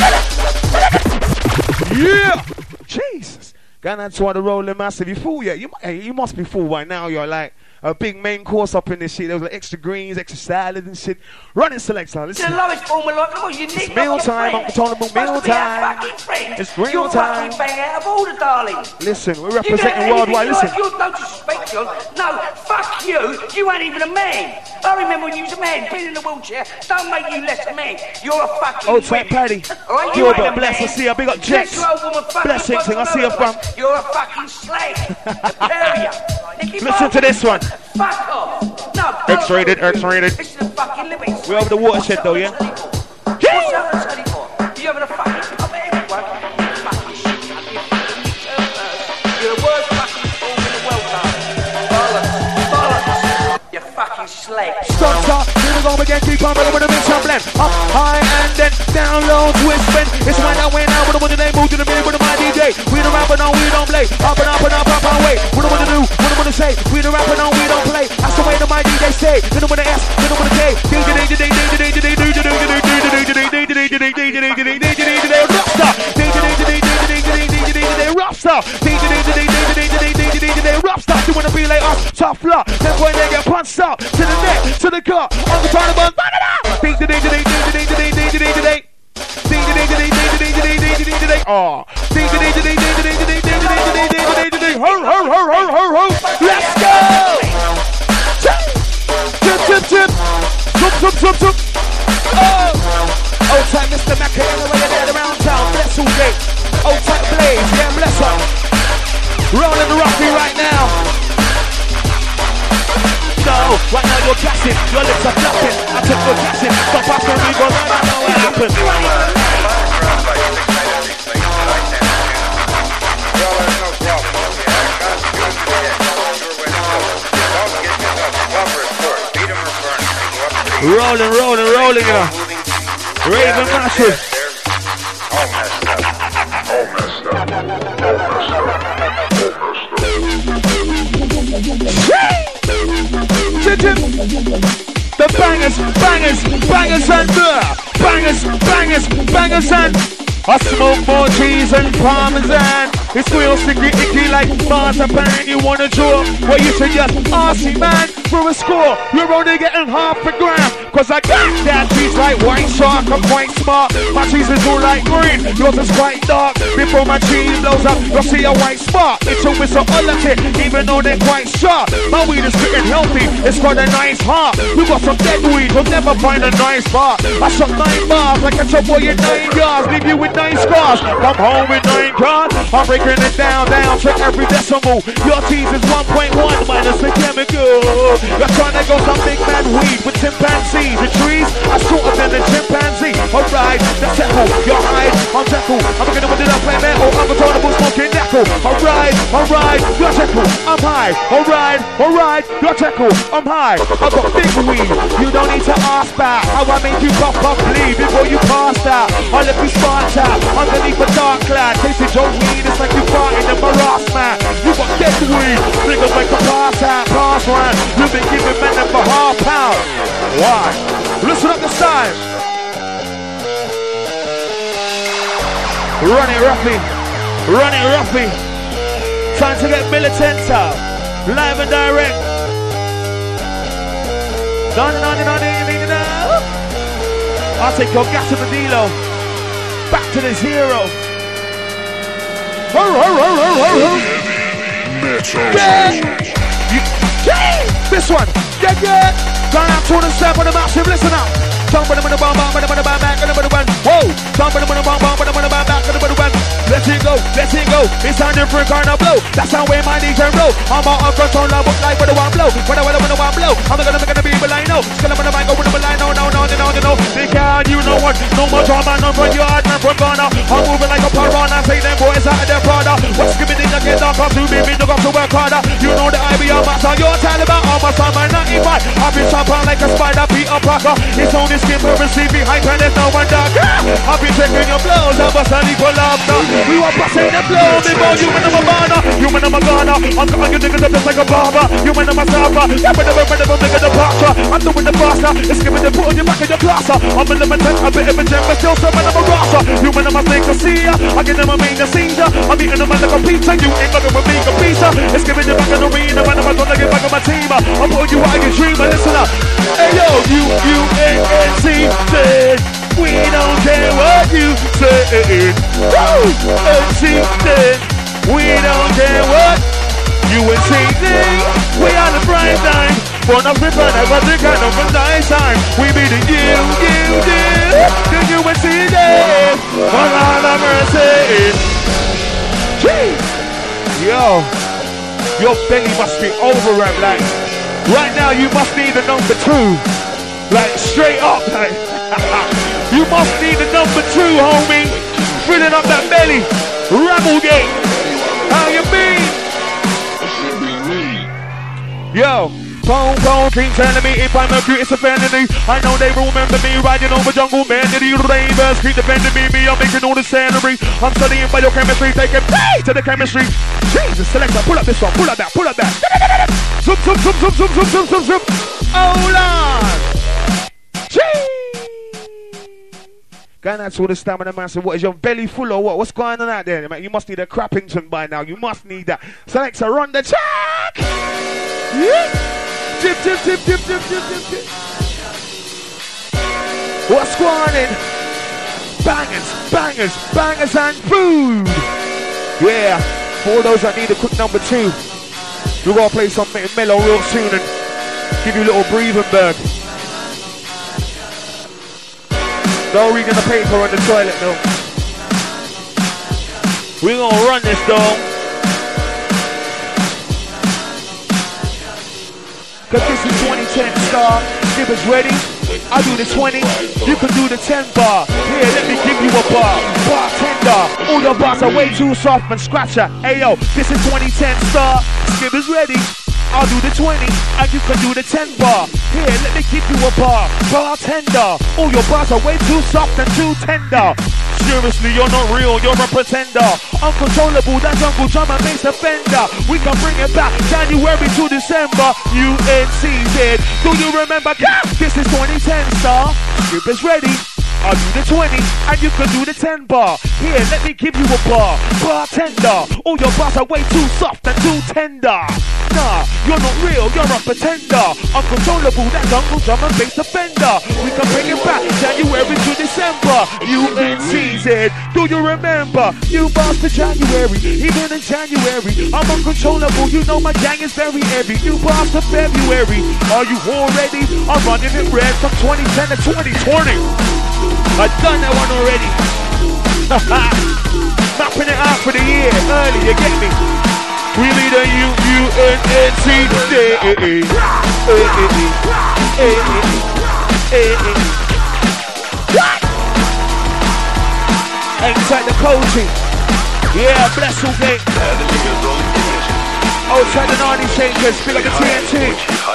Yeah! Jesus. Going on to the rolling massive. You fool, yeah? You must be fool by now. You're like a big main course up in this shit. There was like extra greens, extra salad and shit. Running selector. Listen. The lowest form of life. Look, you it's meal time. I'm talking about meal time. It's real time. You're fucking bang out of order, darling. Listen, we're representing worldwide. Listen. You're no disrespect, John. No, fuck you. You ain't even a man. I remember when you was a man, been in a wheelchair. Don't make you less a man. You're a fucking old tight Paddy. Right, Gilbert, bless. I see her. Big up Jets. Blessings. I see her from. You're a fucking slag. Listen to this one. Fuck off. No. X-rated. This is the fucking limits. We're over the watershed though, yeah? What's that for? You having a fucking pop at everyone? Fucking shit. You're the worst fucking fool in the world, darling. Bollocks. You fucking slag. Stop, here we go again, keep on rolling with the mix and blend. Up high and then down low, twist bend. It's when I went out with the one that they move to the middle with my DJ. We the rapper, no, we don't play. Up and up and up, up and wait. What do I want to do? What do I want to say? We the rapper, no, we don't play. That's the way that my DJ say. Then I'm gonna S, then I'm gonna K. Rockstar, you wanna be like us, tough luck. Then when they get punched up to the neck, to the gut, I'm the trying to bun. Oh, let's go! Tip. Oh, old time Mr. Mackay, anyway, you're there around town. Bless all day. Old time Blaze, yeah, bless up. Rolling the Rocky right now. No, right now you're gassing, your lips are flapping. I took your gassing, stop after me, but I don't know what happened. Rolling, you know. Raven Massive. The bangers and I smoke more cheese and parmesan. It's real sticky, icky like marzipan. You wanna draw? Well, you should just ask me, man. For a score, you're only getting half a gram. Cause I got that cheese like white shark. I'm quite smart. My cheese is all like green, yours is quite dark. Before my cheese blows up, you'll see a white spot. It's a whistle on the tip, even though they're quite sharp. My weed is getting healthy, it's got a nice heart. We got some dead weed, you'll never find a nice part. I shot 9 bars like a chop boy in 9 yards. Leave you with 9 scars, come home with 9 cards. I'm breaking it down to every decimal. Your cheese is 1.1 minus the chemical. You're trying to go some big man weed with chimpanzees. The trees are shorter than the chimpanzee. Alright, that's Teckle, you're high, I'm Teckle. I'm gonna do that play metal, I'm a total smoking Teckle. Alright, you're Teckle, I'm high. Alright, you're Teckle, I'm high. I've got big weed, you don't need to ask about how I make you pop up bleed before you pass out. I let you start out underneath a dark cloud. Tasting your weed, it's like you farting in my Ross, man. You got dead weed, niggas make a pass round. You've been giving men them for £1/2. Why? Listen up the sign. Run it roughly. Time to get militant out. Live and direct. I'll take your gas to the dealer. Back to the zero. This one. Yeah. Going out to the step on the massive. Listen up. Jumping on the bomb, back on the one. Whoa. Jumping on the bomb, back on the one. Let it go. Let it go. It's a different kind of blow. That's how way my DJ roll. I'm out of control. I look like when I want blow. When I want blow. I'm gonna make the people I know. Still I'm gonna go with the line. No. They can't, you know what? No more drama, no more yard, man from Ghana. I'm moving like a piranha. Say them boys out of their Prada. What's giving in the get dark up to me? You got to work harder. You know that I be a master. You're Taliban. I'm a summer 95. I've been chopping like a spider. Peter Parker. It's only skin for receiving hype and there's no one dark. I've been taking your blows. I'm a sunny for laughter. We were busting the blow. Before you and I'm a banner. You and I'm a Ghana. I'm cutting you niggas up just like a barber. You and I'm a staffer. Yeah, but never nigga the pasture. I'm doing the faster. It's giving the put on your back in the plaza. I'm a limited, a bit of a gem, but still some of them a rasa. You and I'm a snake to see ya. I get them a main seizure. I'm eating them like a pizza. You ain't fucking with me a pizza. It's giving you back in the arena. When I'm gonna get back on my team. I'm putting you out of your dream. Listen up. Hey yo, U-N-C-Z. We don't care what you say. Woo! We don't care what you would say. We are the bright time. For no people never think I know from nice time. We be the you would see this. For all of mercy. Yo, your belly must be overwrapped like. Right now you must need a number 2. Like straight up like. You must need a number 2, homie. Filling up that belly. Rabblegate. How you mean? Yo, phone, keep telling me if I'm a cute, it's offending me. I know they remember me riding over jungle man. The ravers keep defending me. I'm making all the scenery. I'm studying biochemistry, taking pay to the chemistry. Jesus, selector, pull up this one, pull up that. Zoom. Hold on. Jeez. Going out to all the stamina man, so what is your belly full or what? What's going on out there, man? You must need a Crappington by now. You must need that. Selector, run the check. Yeah. Tip. What's going on? Bangers and food. Yeah. For all those that need a quick number 2, we're gonna play something mellow real soon and give you a little breathing berg. No reading the paper on the toilet, no. We're gonna run this, though. Cause this is 2010 star. Skippers ready? I do the 20. You can do the 10 bar. Here, let me give you a bar. Bartender. All your bars are way too soft and scratcher. Ayo, this is 2010 star. Skippers ready? I'll do the 20, and you can do the 10 bar. Here, let me give you a bar. Bartender. All your bars are way too soft and too tender. Seriously, you're not real, you're a pretender. Uncontrollable, that's Uncle Drum and Bass Offender. We can bring it back January to December. UNCZ. Do you remember? This is 2010 star. Skippers ready? I'll do the 20, and you can do the 10 bar. Here, let me give you a bar. Bartender. All your bars are way too soft and too tender. Nah, you're not real, you're a pretender. Uncontrollable, that's Uncle Drum and Bass Offender. We can bring it back January to December. UNCZ. Do you remember? New bars for January, even in January. I'm uncontrollable, you know my gang is very heavy. New bars for February. Are you all ready? I'm running it red from 2010 to 2020. I've done that one already. Mapping it out for the year early, you get me? We need a UNNC. Inside the coaching. Yeah, bless all day. Outside the 90 shakers, feel like a TNT.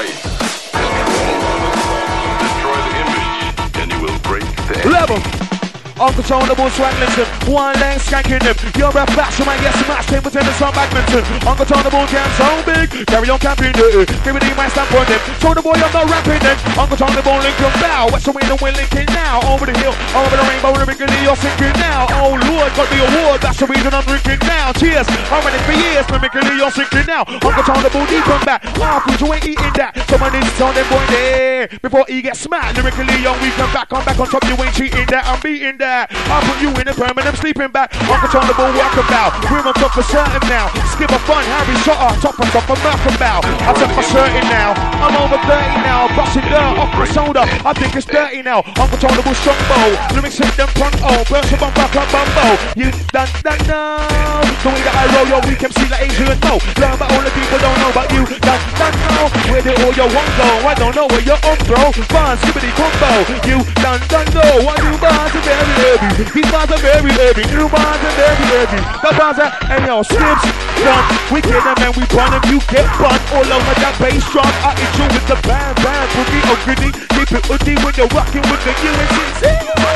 Level. Uncontrollable swaglinton, one lane skanking them. You're a bash, you might get smashed in with tennis on badminton. Uncontrollable jam so big, carry on camping it. Give it in my stamp on them. Show the boy I'm not rapping them. Uncontrollable Lincoln bow. What's the wind and we're linking now? Over the hill, over the rainbow, lyrically you're sinking now. Oh Lord, got the award, that's the reason I'm drinking now. Cheers, I'm running for years, lyrically you're sinking now. Uncontrollable deep on back. Food, you ain't eating that. Someone needs to tell them boy there. Before he gets smacked, lyrically young, we come back on top, you ain't cheating that. I'm beating that. that. I'll put you in a permanent sleeping bag. Uncontrollable walkabout. We're on top for certain now. Skip a fun, Harry Shotter, top and top of Malcolm Bow. I took for certain now. I'm over 30 now. Busting dirt off my shoulder. I think it's dirty now. Uncontrollable strongbow. Lyrics hit them pronto. Burst a bump back up bumbo. You done know. The way that I roll your weak MC like Adrian no. Learn but all the people don't know but you done know. Where did all your one go? I don't know where you're on bro. Fun, skibbity combo. You done know. What new bars are very heavy. These bars are very heavy. New bars are very heavy. The bars are, and yo, skips, run. We get them and we run them. You get fun all over that bass drum. I hit you with the band, boogie, or gritty. Keep it woody when you're rocking with the UNCC.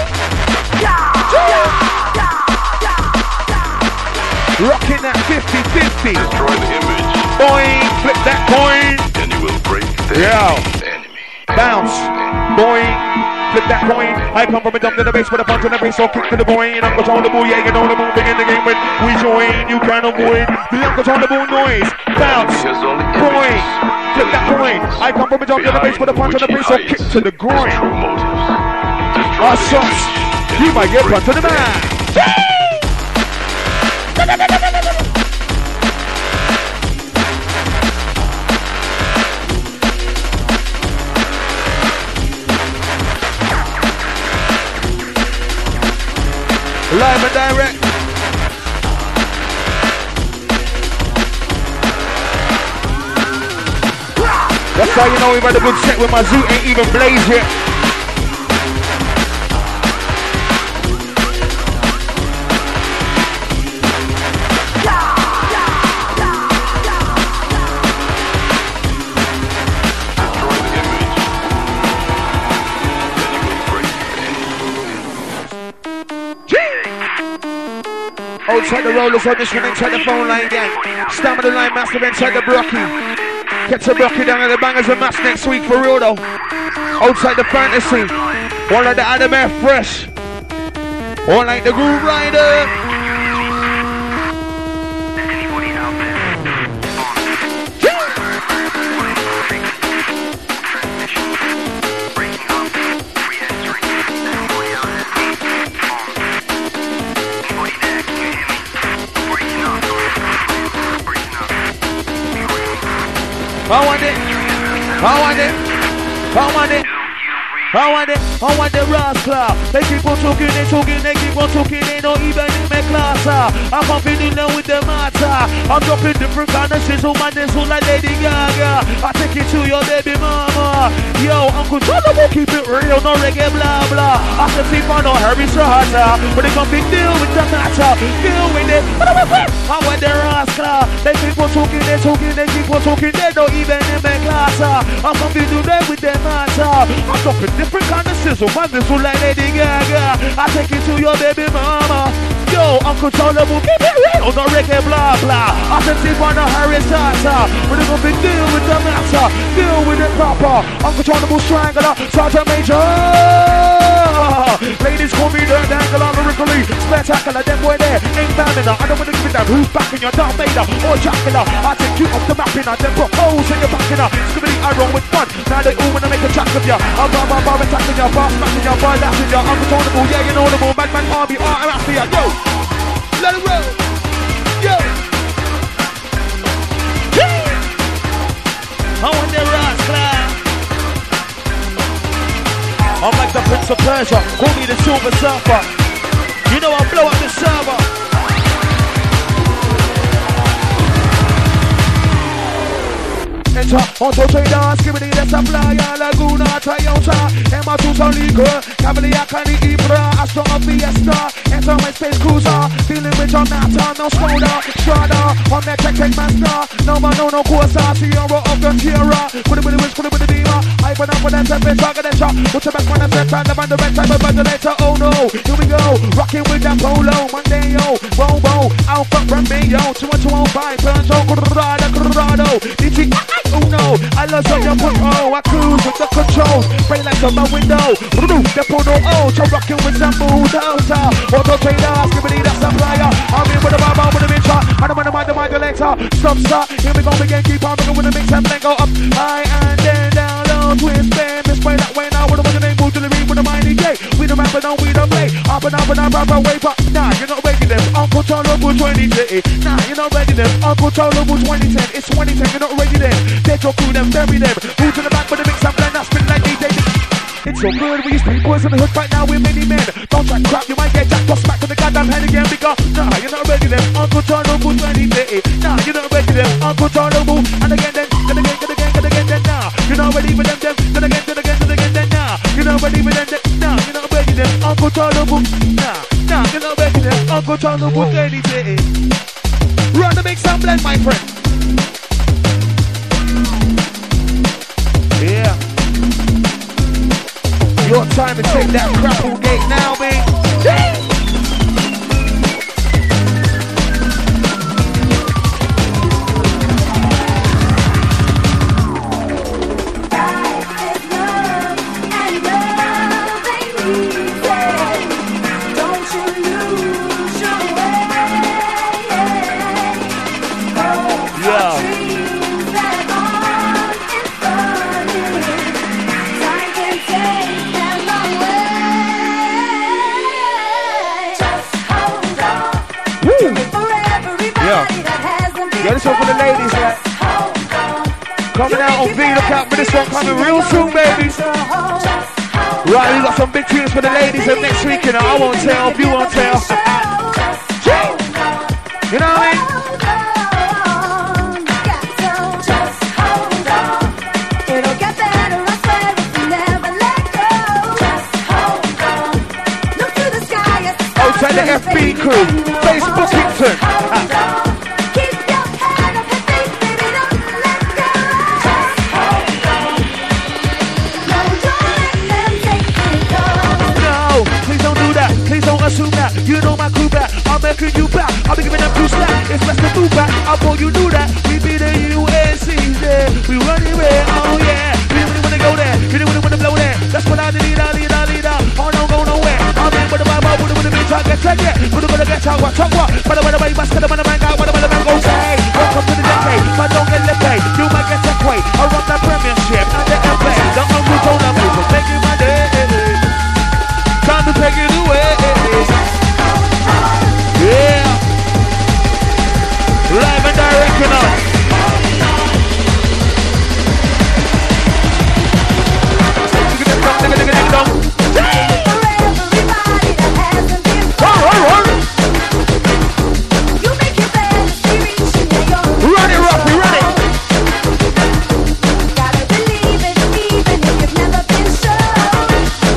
Rocking that 50-50. Destroy the image. Boing, flip that coin. And you will break the enemy. Bounce. Boing, flip that coin. I come from a dump to the base with a punch on the base, so kick to the boing. Uncontrollable, yeah, you know the moving in the game when we join. You can't avoid the uncontrollable noise. Bounce. Boing, flip that coin. I come from a dump to the base with a punch on the base, so kick to the groin. Our shots. You might get run to the man. Live and direct. That's how you know we've had a good set with my zoo ain't even blaze yet. Outside the rollers on this one, inside the phone line gang. Stamina the line massive inside the Brocky. Get the Brocky down at the Bangers and Mass next week for real though. Outside the fantasy. One like the Adam F. Fresh. One like the Groove Rider. I want the rascal. They keep on talking, they keep on talking, they don't even in my class. I'm confident now with the matter. I'm dropping different kind of sizzle, man, this one like Lady Gaga. I take it to your baby mama. Yo, uncontrollable, keep it real, no reggae, blah, blah. I can see for no Harry Strata, but they come to deal with the matter. Deal with it, I want the rascal. They keep on talking, they keep on talking, they don't even in my class. I'm confident with the matter. I'm dropping different kind of sizzle, man, this one like Lady Gaga. I take it to your baby mama. Yo, uncontrollable, keep it real, no reggae, blah, blah. I can see for no Harry Strata, but they come to deal with the matter. Deal with it proper. Uncontrollable strangler, Sergeant Major. Ladies call me the dangler, lyrically spectacular. Them boy there ain't bound enough. I don't wanna give it that. Who's backing your Darth Vader or Dracula? I take you off the map in then propose and you're backing up. Skibbity, I roll with fun. Now they all wanna make a track of ya. I'm attacking ya, bar smacking ya, bar laughing ya. Uncontrollable, yeah, you know the ball. Madman Army, I'm after ya. Yo, let it roll. Yo. I want the rascal. I'm like the Prince of Persia, call me the Silver Surfer. You know I'll blow up the server. Enter, auto trader, skibbity, that's a flyer, Laguna, Toyota, M2 Liquor, Cavalier, Cani, Ibra, Astro of Fiesta, enter my space cruiser, dealing with your matter, no Skoda, Strada, on that tech master, no man, no Corsa, Sierra of the Tierra, put it with the wish, put it with the beamer, I put up with that temperature, get that shot, put your back on the set, the band, the red type of ventilator, oh no, here we go, rocking with that polo, Monday, yo, Bobo, Alpha Romeo, 2125, Peugeot, Corrado, DT, oh no, I love some your put oh, I cruise with the controls, brain like on my window, the porno, oh, so rocking with some bulldozer, auto trader, skibbity, that's a flyer, I'm in with the bomb, with the mid shot, I don't want to mind the modulator, stop, start, here we go again, keep on moving with the mix and then go up, high and then down low, twist, bend, this way, that way, now, with the name, move to the ring with the mighty, yeah. late. We don't rap and we don't play. Up and away, but nah, you're not ready them. Uncle Tolerable 2020. Nah, you're not ready them. Uncle Tolerable 2010. It's 2010, you're not ready them. Dead your crew them, bury them. Who to the back with the mix and blend, that's been like DJ. It's so good, we used to be boys in the hood, right now we're many men. Don't try crap, you might get jacked or smacked with the goddamn head again. Because, nah, you're not ready then. Uncle Tolerable 2030. Nah, you're not ready then. Uncle Tolerable. And again then, then, nah. You're not ready for them, then again, then, nah. You're not ready for them, nah. You're not ready then. Uncle Tolerable. Nah, you're not ready then. Uncle Tolerable 2030. Run the mix and blend, my friend. Yeah. Your time to take that crapple gate now, mate. Yeah, this one for the ladies, right? Coming out on V, look out for this one coming real soon, baby. Right, we got some big tunes for the ladies and next week, you know, I won't tell, you won't tell. You know what I mean? Outside the FB crew, Facebookington. Assume that you know my crew back. I'm making you back. I'll be giving them two slack. It's best to move back. I thought you knew that. We be the UNCs there. We run away. Oh yeah. We didn't really wanna go there. We didn't really wanna blow there. That's what I need. Oh, don't go nowhere. I'm in with the Bible. With the bitch, I get checked. With the get talk what. By the way, must get the man out. What the man go say? Welcome to the decade. But don't get left pay. You might get tech way. I run that premiership. And the airplane. Don't know who's on the move. Making my day. Time to take it away. Yeah. Live and direct, you know. Run it, Ruffy, run it. Gotta believe it, even if you've never been shown.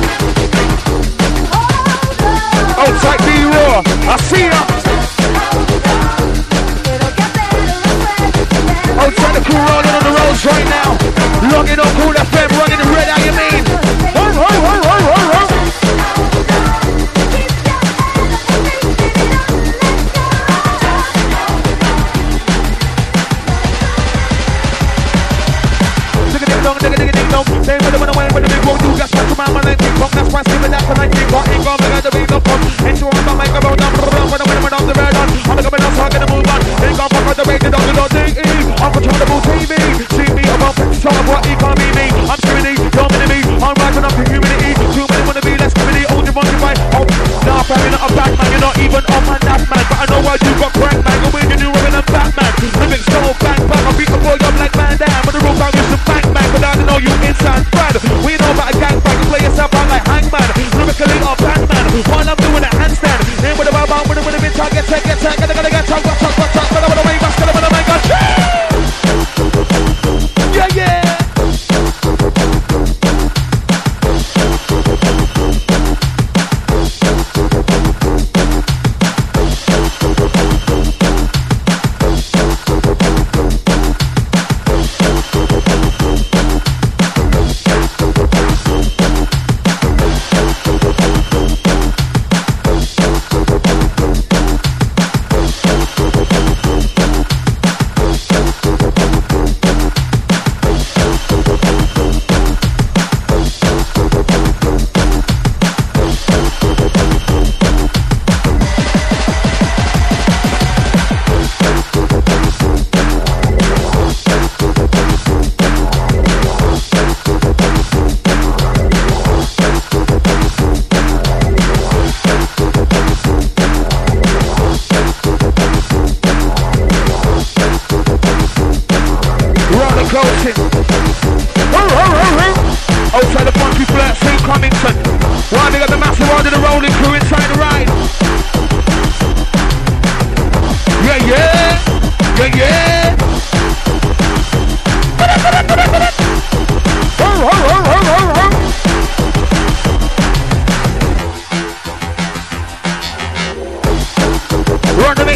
Outside B-Raw, I see ya. Outside the crew rolling on the roads right now. Logging on Cool FM, running the red, how you mean? Say with the away with the big road, you got to my mind, that's why I see that for 19, but ain't gonna get the big up on. And you want to make a road down, when the wind on the red on. I'm gonna come talking to move on. Ain't gonna fuck with the radio, don't DE. I'm controllable TV. See me, I'm up, show up what he can't be me. I'm screaming, you're mini me. I'm rising up to humidity. Too many wanna be less community. Own your money right. Oh, nah, I'm not a bad man. You're not even on my nap man. But I know why you got crack man. You're with your new Robin and Batman. Living so bang bang. I'll beat the boy up like man down. But the roof out is the bang bang. But I don't know you inside Brad. We know about a gang bang. You play yourself out like hangman. Lyrically or Batman. While I'm doing a handstand. Then with a bow, with a bit, get tech. Gotta get talk. But I wanna make us, gotta make us. Yeah.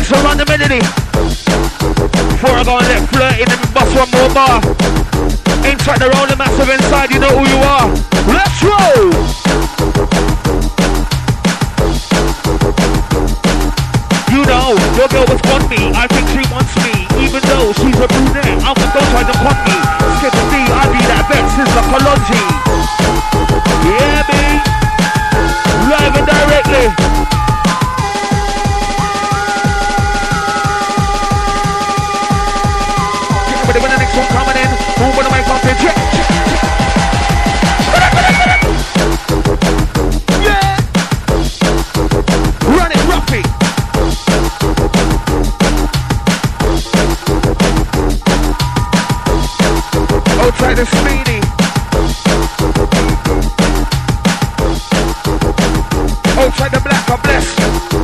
Let's run the melody. Before I go and let flirt in and bust one more bar. Inside the rolling massive inside, you know who you are. Let's roll! You know, your girl was on me. I think she wants me. Even though she's a brunette, I'm gonna don't try to pun me. Skip to me, I be that vex, is the Kalonji. Yeah, me. Live and directly. Get ready when the next one coming in. Who wanna make up in? Yeah. Run it, Ruffy. Outside the Speedy. Outside the Black, I'm blessed.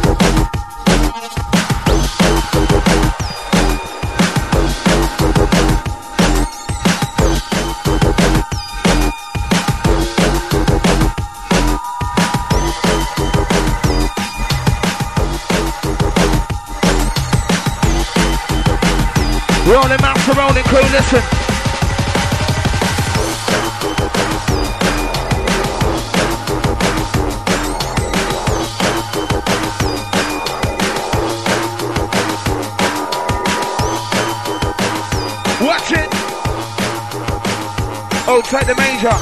Rolling master, rolling crew, listen. Watch it. Outside the major.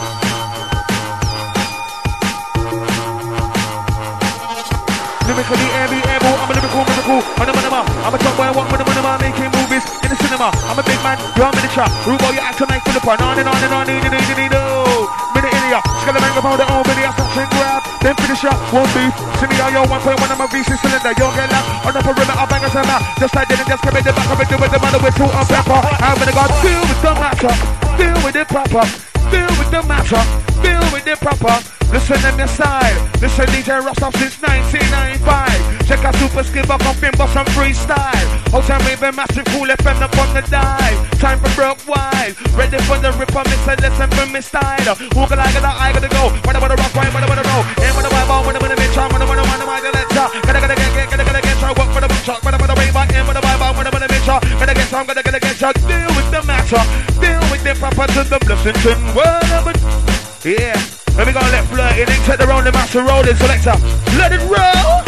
Lyrically able, I'm a lyrical miracle. I'm a top boy, I want when I'm making movies in the cinema. I'm a big man, you're a miniature. Rubo, you act to make Philippa. On and on, need. Minute in here, Skeleman go powder over the ass and grab. Then finish up, one beef. See me, yo, 1.1, I'm a VC cylinder. You'll get left on the perimeter, bangers and out. Just like didn't just come in the back of it, do with the matter with salt and pepper. I'm gonna go deal with the matter, deal with it proper, deal with the matter, deal with it proper. Listen to me side, listen DJ Rasta since 1995. Check out Super Skipper, confirm for some freestyle. Whole time we've been massive, cool FM up on the dive. Time for broke wide, ready for the ripper, miss a lesson from me style. Who can I gotta go, when I wanna rock, when I wanna roll. And when I wanna when I wanna bitch, when I wanna let's go. Gotta get, try work for the book shot, when I wanna wave back in, when I wanna bitch, gotta get some, gotta get shot. Deal with the matter, deal with the proper to the Blessington world of it. Yeah. Let me go and let flirt in, take the round the master rolling selector. Let it roll.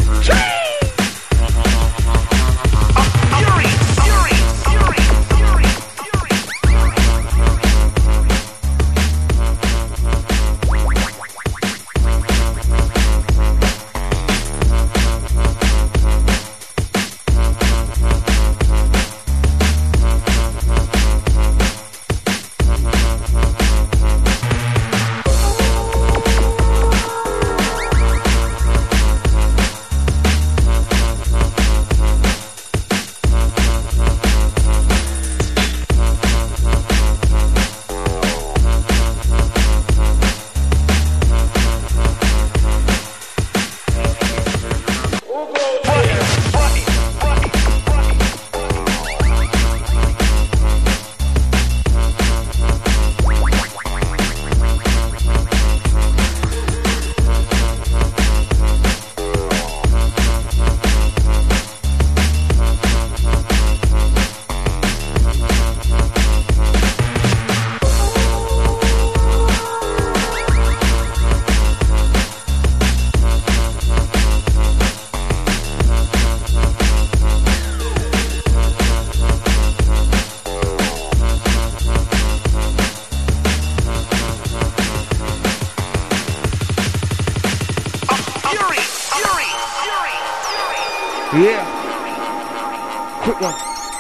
Yeah. Quick one.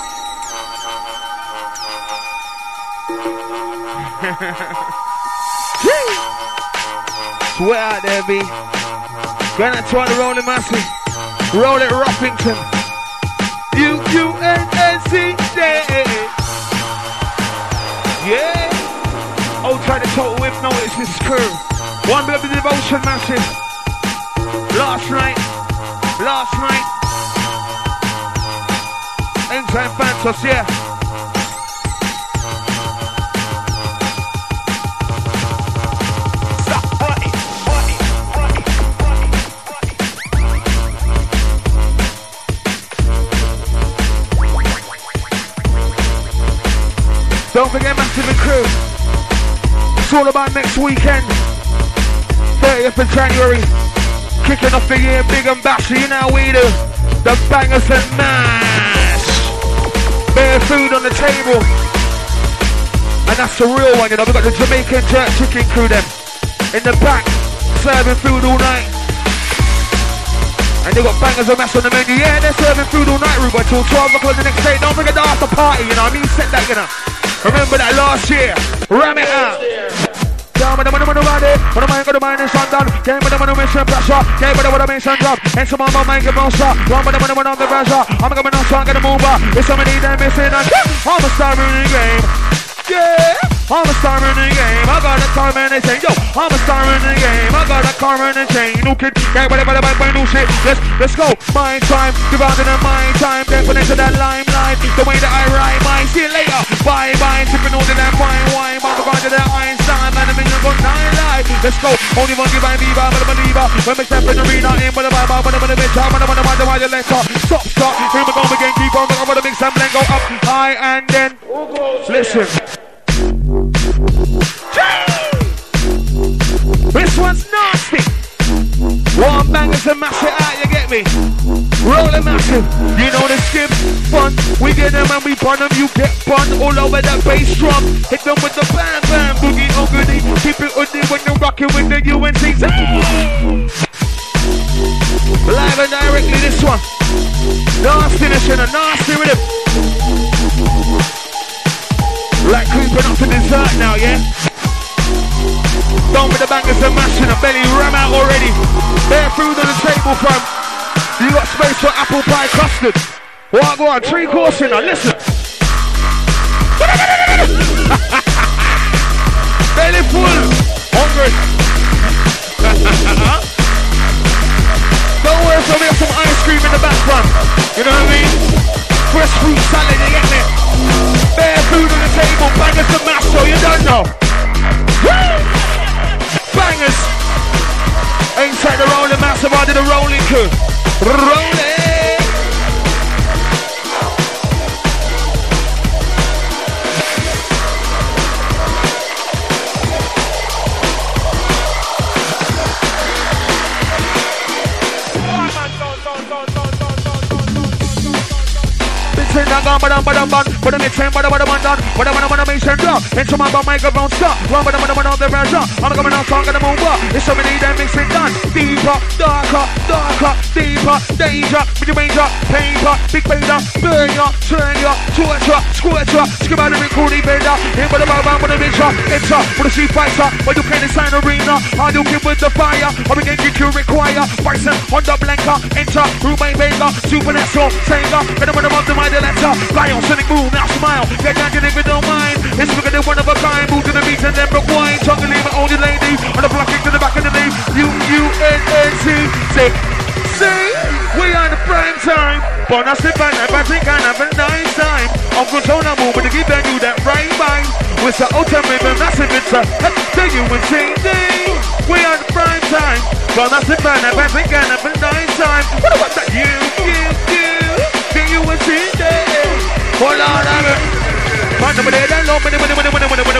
Swear out there, B. Going out to all the rolling massive. Roll it, Ruffington. UNNC. Yeah. Old try to total whip, notice this crew. One bit of devotion, massive. Last night. Anytime Fantos, yeah. Don't forget Massive and Crew. It's all about next weekend. 30th of January. Kicking off the year big and bashy. You know how we do. The bangers and mash. Bare food on the table. And that's the real one, you know. We've got the Jamaican jerk chicken crew them in the back, serving food all night. And they got bangers and mash on the menu. Yeah, they're serving food all night, Ruben, till 12 o'clock the next day. Don't forget the after party, you know. I mean, set that, you know. Remember that last year. Ram it out. Down with the money around it. When the mind got the mind in sundown. Game with the money mission pressure. Game with the money mission drop. And some of my mind get most up. One with the money on the pressure. I'm coming on, so I'm gonna move up. If somebody there missing, I'm a star in the game. Yeah, I'm a star in the game. I got a car and they say, yo, I'm a star in the game. I got a car and a chain. New kid, yeah, whatever, new shit. Let's go. My time, divided in my time. Then put into that limelight. The way that I ride mine. See you later. Bye bye. Sipping on to that fine wine. I'm going to that Einstein. Man, I'm in the good night life. Let's go. Only one give by me, but I'm a believer. When we step in the arena, in with the vibe, I'm with the bitch. I'm with the letter. Stop. Here we go again. Keep on. I'm going to mix and blend. Go up high and then. Listen. This one's nasty. One bangers and mash it out, you get me? Rolling massive, you know the skip fun. We get them and we burn them, you get fun all over that bass drum. Hit them with the bam bam boogie on goodie. Keep it hoodie when you're rocking with the UNC. Live and directly this one. Nastiness in a nasty rhythm. Like creeping up to dessert now, yeah? Down with the bangers and mashing the belly ram out already. Bare food on the table from. You got space for apple pie custard. What go on? 3 courses now, listen. Belly full. Hungry. Don't worry, so we have some ice cream in the background. You know what I mean? Fresh fruit salad, you get me? Bare food on the table, bangers and mash, so you don't know. Woo! Bangers! Inside the rolling massive, I did a rolling crew. Rolling! But I'm saying, but I'm mission drop. Into my microphone stop. One but I'm on the pressure. I'm coming out strong and I'm over. It's so many that makes it done. Deeper, darker, deeper, danger, with your major, paper, big paper, burn ya, turn ya, torture, scorcher, skip out the recording bender. Here with the mobile, with the picture, enter, with the street fighter. When you play the sign arena, I do keep with the fire. Or we can get you require. Bison on the blanker, enter, Ruben Vega, supernatural, Sanger, get them on the month of my letter. Lion, sonic boom, now smile. Get down, get if you don't mind. It's looking at one of a kind. Move to the beat and then rewind. Jungle leave it on your lady. On the block, to the back of the knee. UUNNC. See, we are the prime time. But I slip and I think I have a nice time. Uncle Tona move, but to give you that right mind. With the ultimate massive, it's a the UNCD. We are the prime time. But I slip and I think I have a nice time. What about that? You. The UNCD. Hold on, man, over there, low, money, man, over there, low, money, man,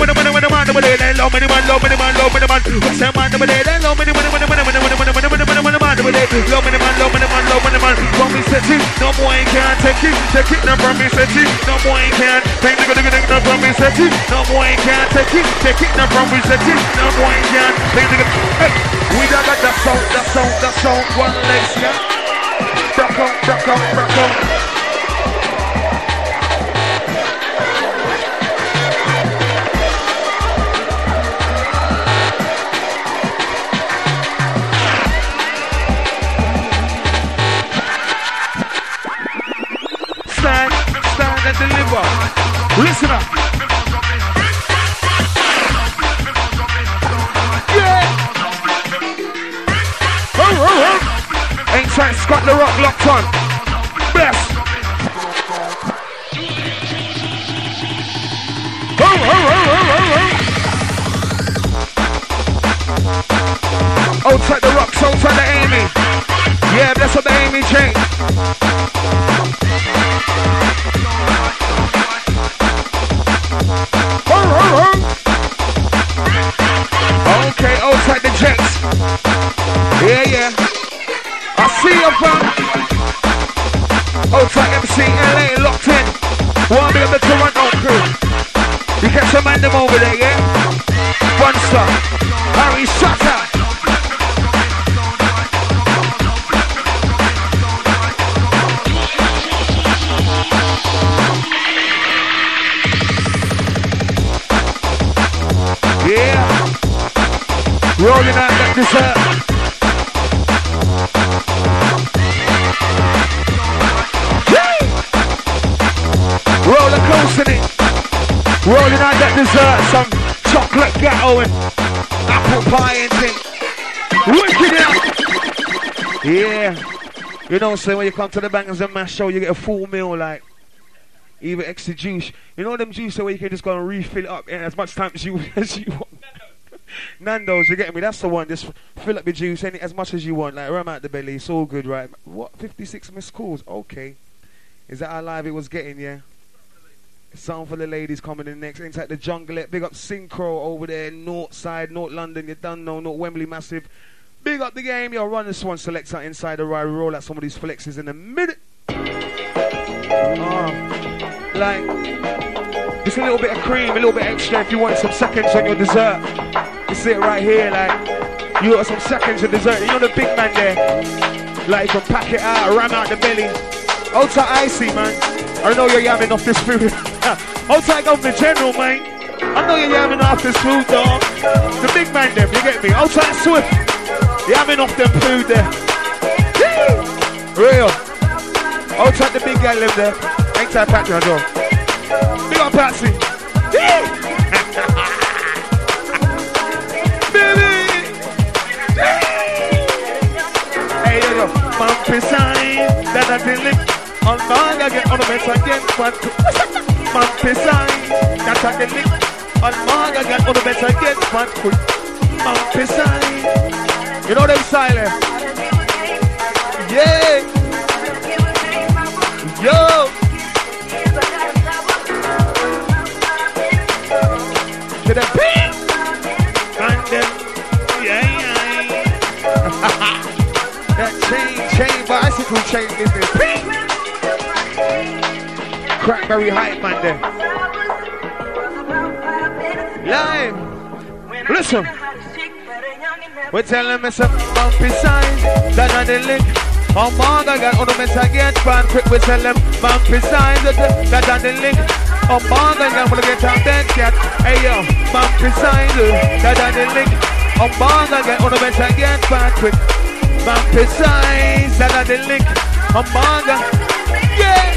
from me set it, no more I can't take it, now from me set it, no more I can't, take it, now from me set it, no more I can't take it, now from me set it, no more I can't, take it, hey, we done got that sound, one leg, yeah, rock on. Stand and deliver. Listen up. Yeah. Ain't trying Scott the Rock locked on. Bless. Outside the rocks, outside the Amy. Yeah, bless up the Amy chain. Okay, outside the jets. Yeah. I see you from outside MC LA locked in. One bit of the Toronto crew. You catch some man them over there, yeah? One star. Harry Shutter. Yeah. Rolling out that dessert. Roller coaster in it. Rolling out that dessert. Some chocolate ghetto and apple pie and thing. Wicked it up. Yeah. You know, so when you come to the Bangers and Mash show, you get a full meal, like even extra juice. You know them juice where you can just go and refill it up in as much time as you want. Nando's, you get me? That's the one. Just fill up your juice as much as you want. Like rum out the belly, it's all good, right? What? 56 missed calls? Okay. Is that how live it was getting? Yeah. Song for the ladies coming in next. Inside the jungle. Big up Synchro over there, North Side, North London. You done know, North Wembley, massive. Big up the game. Yo, run this one selector inside the ride. Roll out some of these flexes in a minute. Like, just a little bit of cream, a little bit extra if you want some seconds on your dessert. You see it right here, like, you got some seconds of dessert. You know the big man there? Like, you can pack it out, ram out the belly. Hold tight, icy, man. I know you're yamming off this food. Hold tight, Governor General, man. I know you're yamming off this food, dog. The big man there, you get me? Hold tight, Swift. Yamming off them food there. Real. Hold tight, the big guy live there. Ain't tight, Patrick, dog. Big up, Patsy. Hey, yo, Mumpy sign, that I didn't on man again, on the mess again, Mumpy sign, that I didn't on man again, on the mess again, Mumpy sign. You know them silent? Yeah. Yo. To the beat. And then, yeah. That chain, bicycle chain business. Crackberry hype man there. Live. Listen. We tell them it's a bumpy sign. That on the link. Oh my God, on the mess again. Fan quick, we tell them bumpy sign. That on the link. Oh my God, I'm gonna get out that cat. Hey yo, bumpy sign. That on the link. Oh my God, on the mess again. Fan quick. Bumpy signs, that are the link. Oh my God, yeah.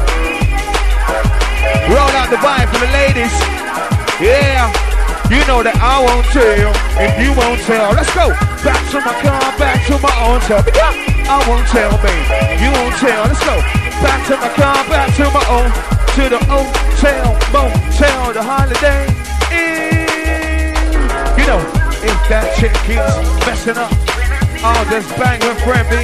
Roll out the vibe for the ladies. Yeah, you know that I won't tell if you won't tell. Let's go. Back to my car, back to my own tell. I won't tell, babe. You won't tell. Let's go. Back to my car, back to my own. To the hotel, motel, the Holiday Inn. You know, if that chick keeps messing up, I'll just bang her friend, me.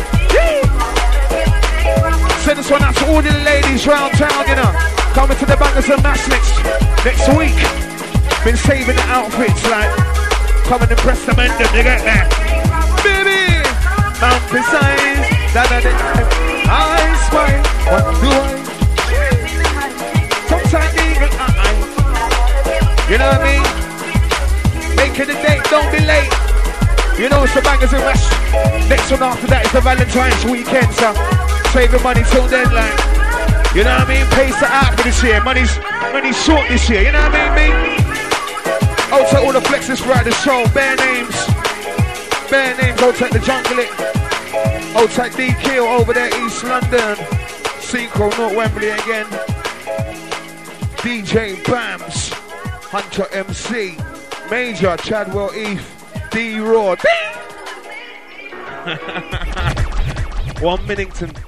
Send this one out to all the ladies round town, you know. Coming to the Bangers and Mash next week. Been saving the outfits, like, come and impress the men, you get that? Baby, mountain signs, I spy, what do I? Sometimes even you know what I mean? Making the date, don't be late. You know it's the Bangers and Mash. Next one after that is the Valentine's weekend, so save your money till then, like. You know what I mean? Pace it out for this year. Money's short this year, you know what I mean, mate? I'll take all the flexes throughout the show. Bare names. I'll take the jungle it. I'll take D-Kill over there, East London. Synchro, North Wembley again. DJ Bams. Hunter MC. Major, Chadwell Eve. D-Raw. One Minnington.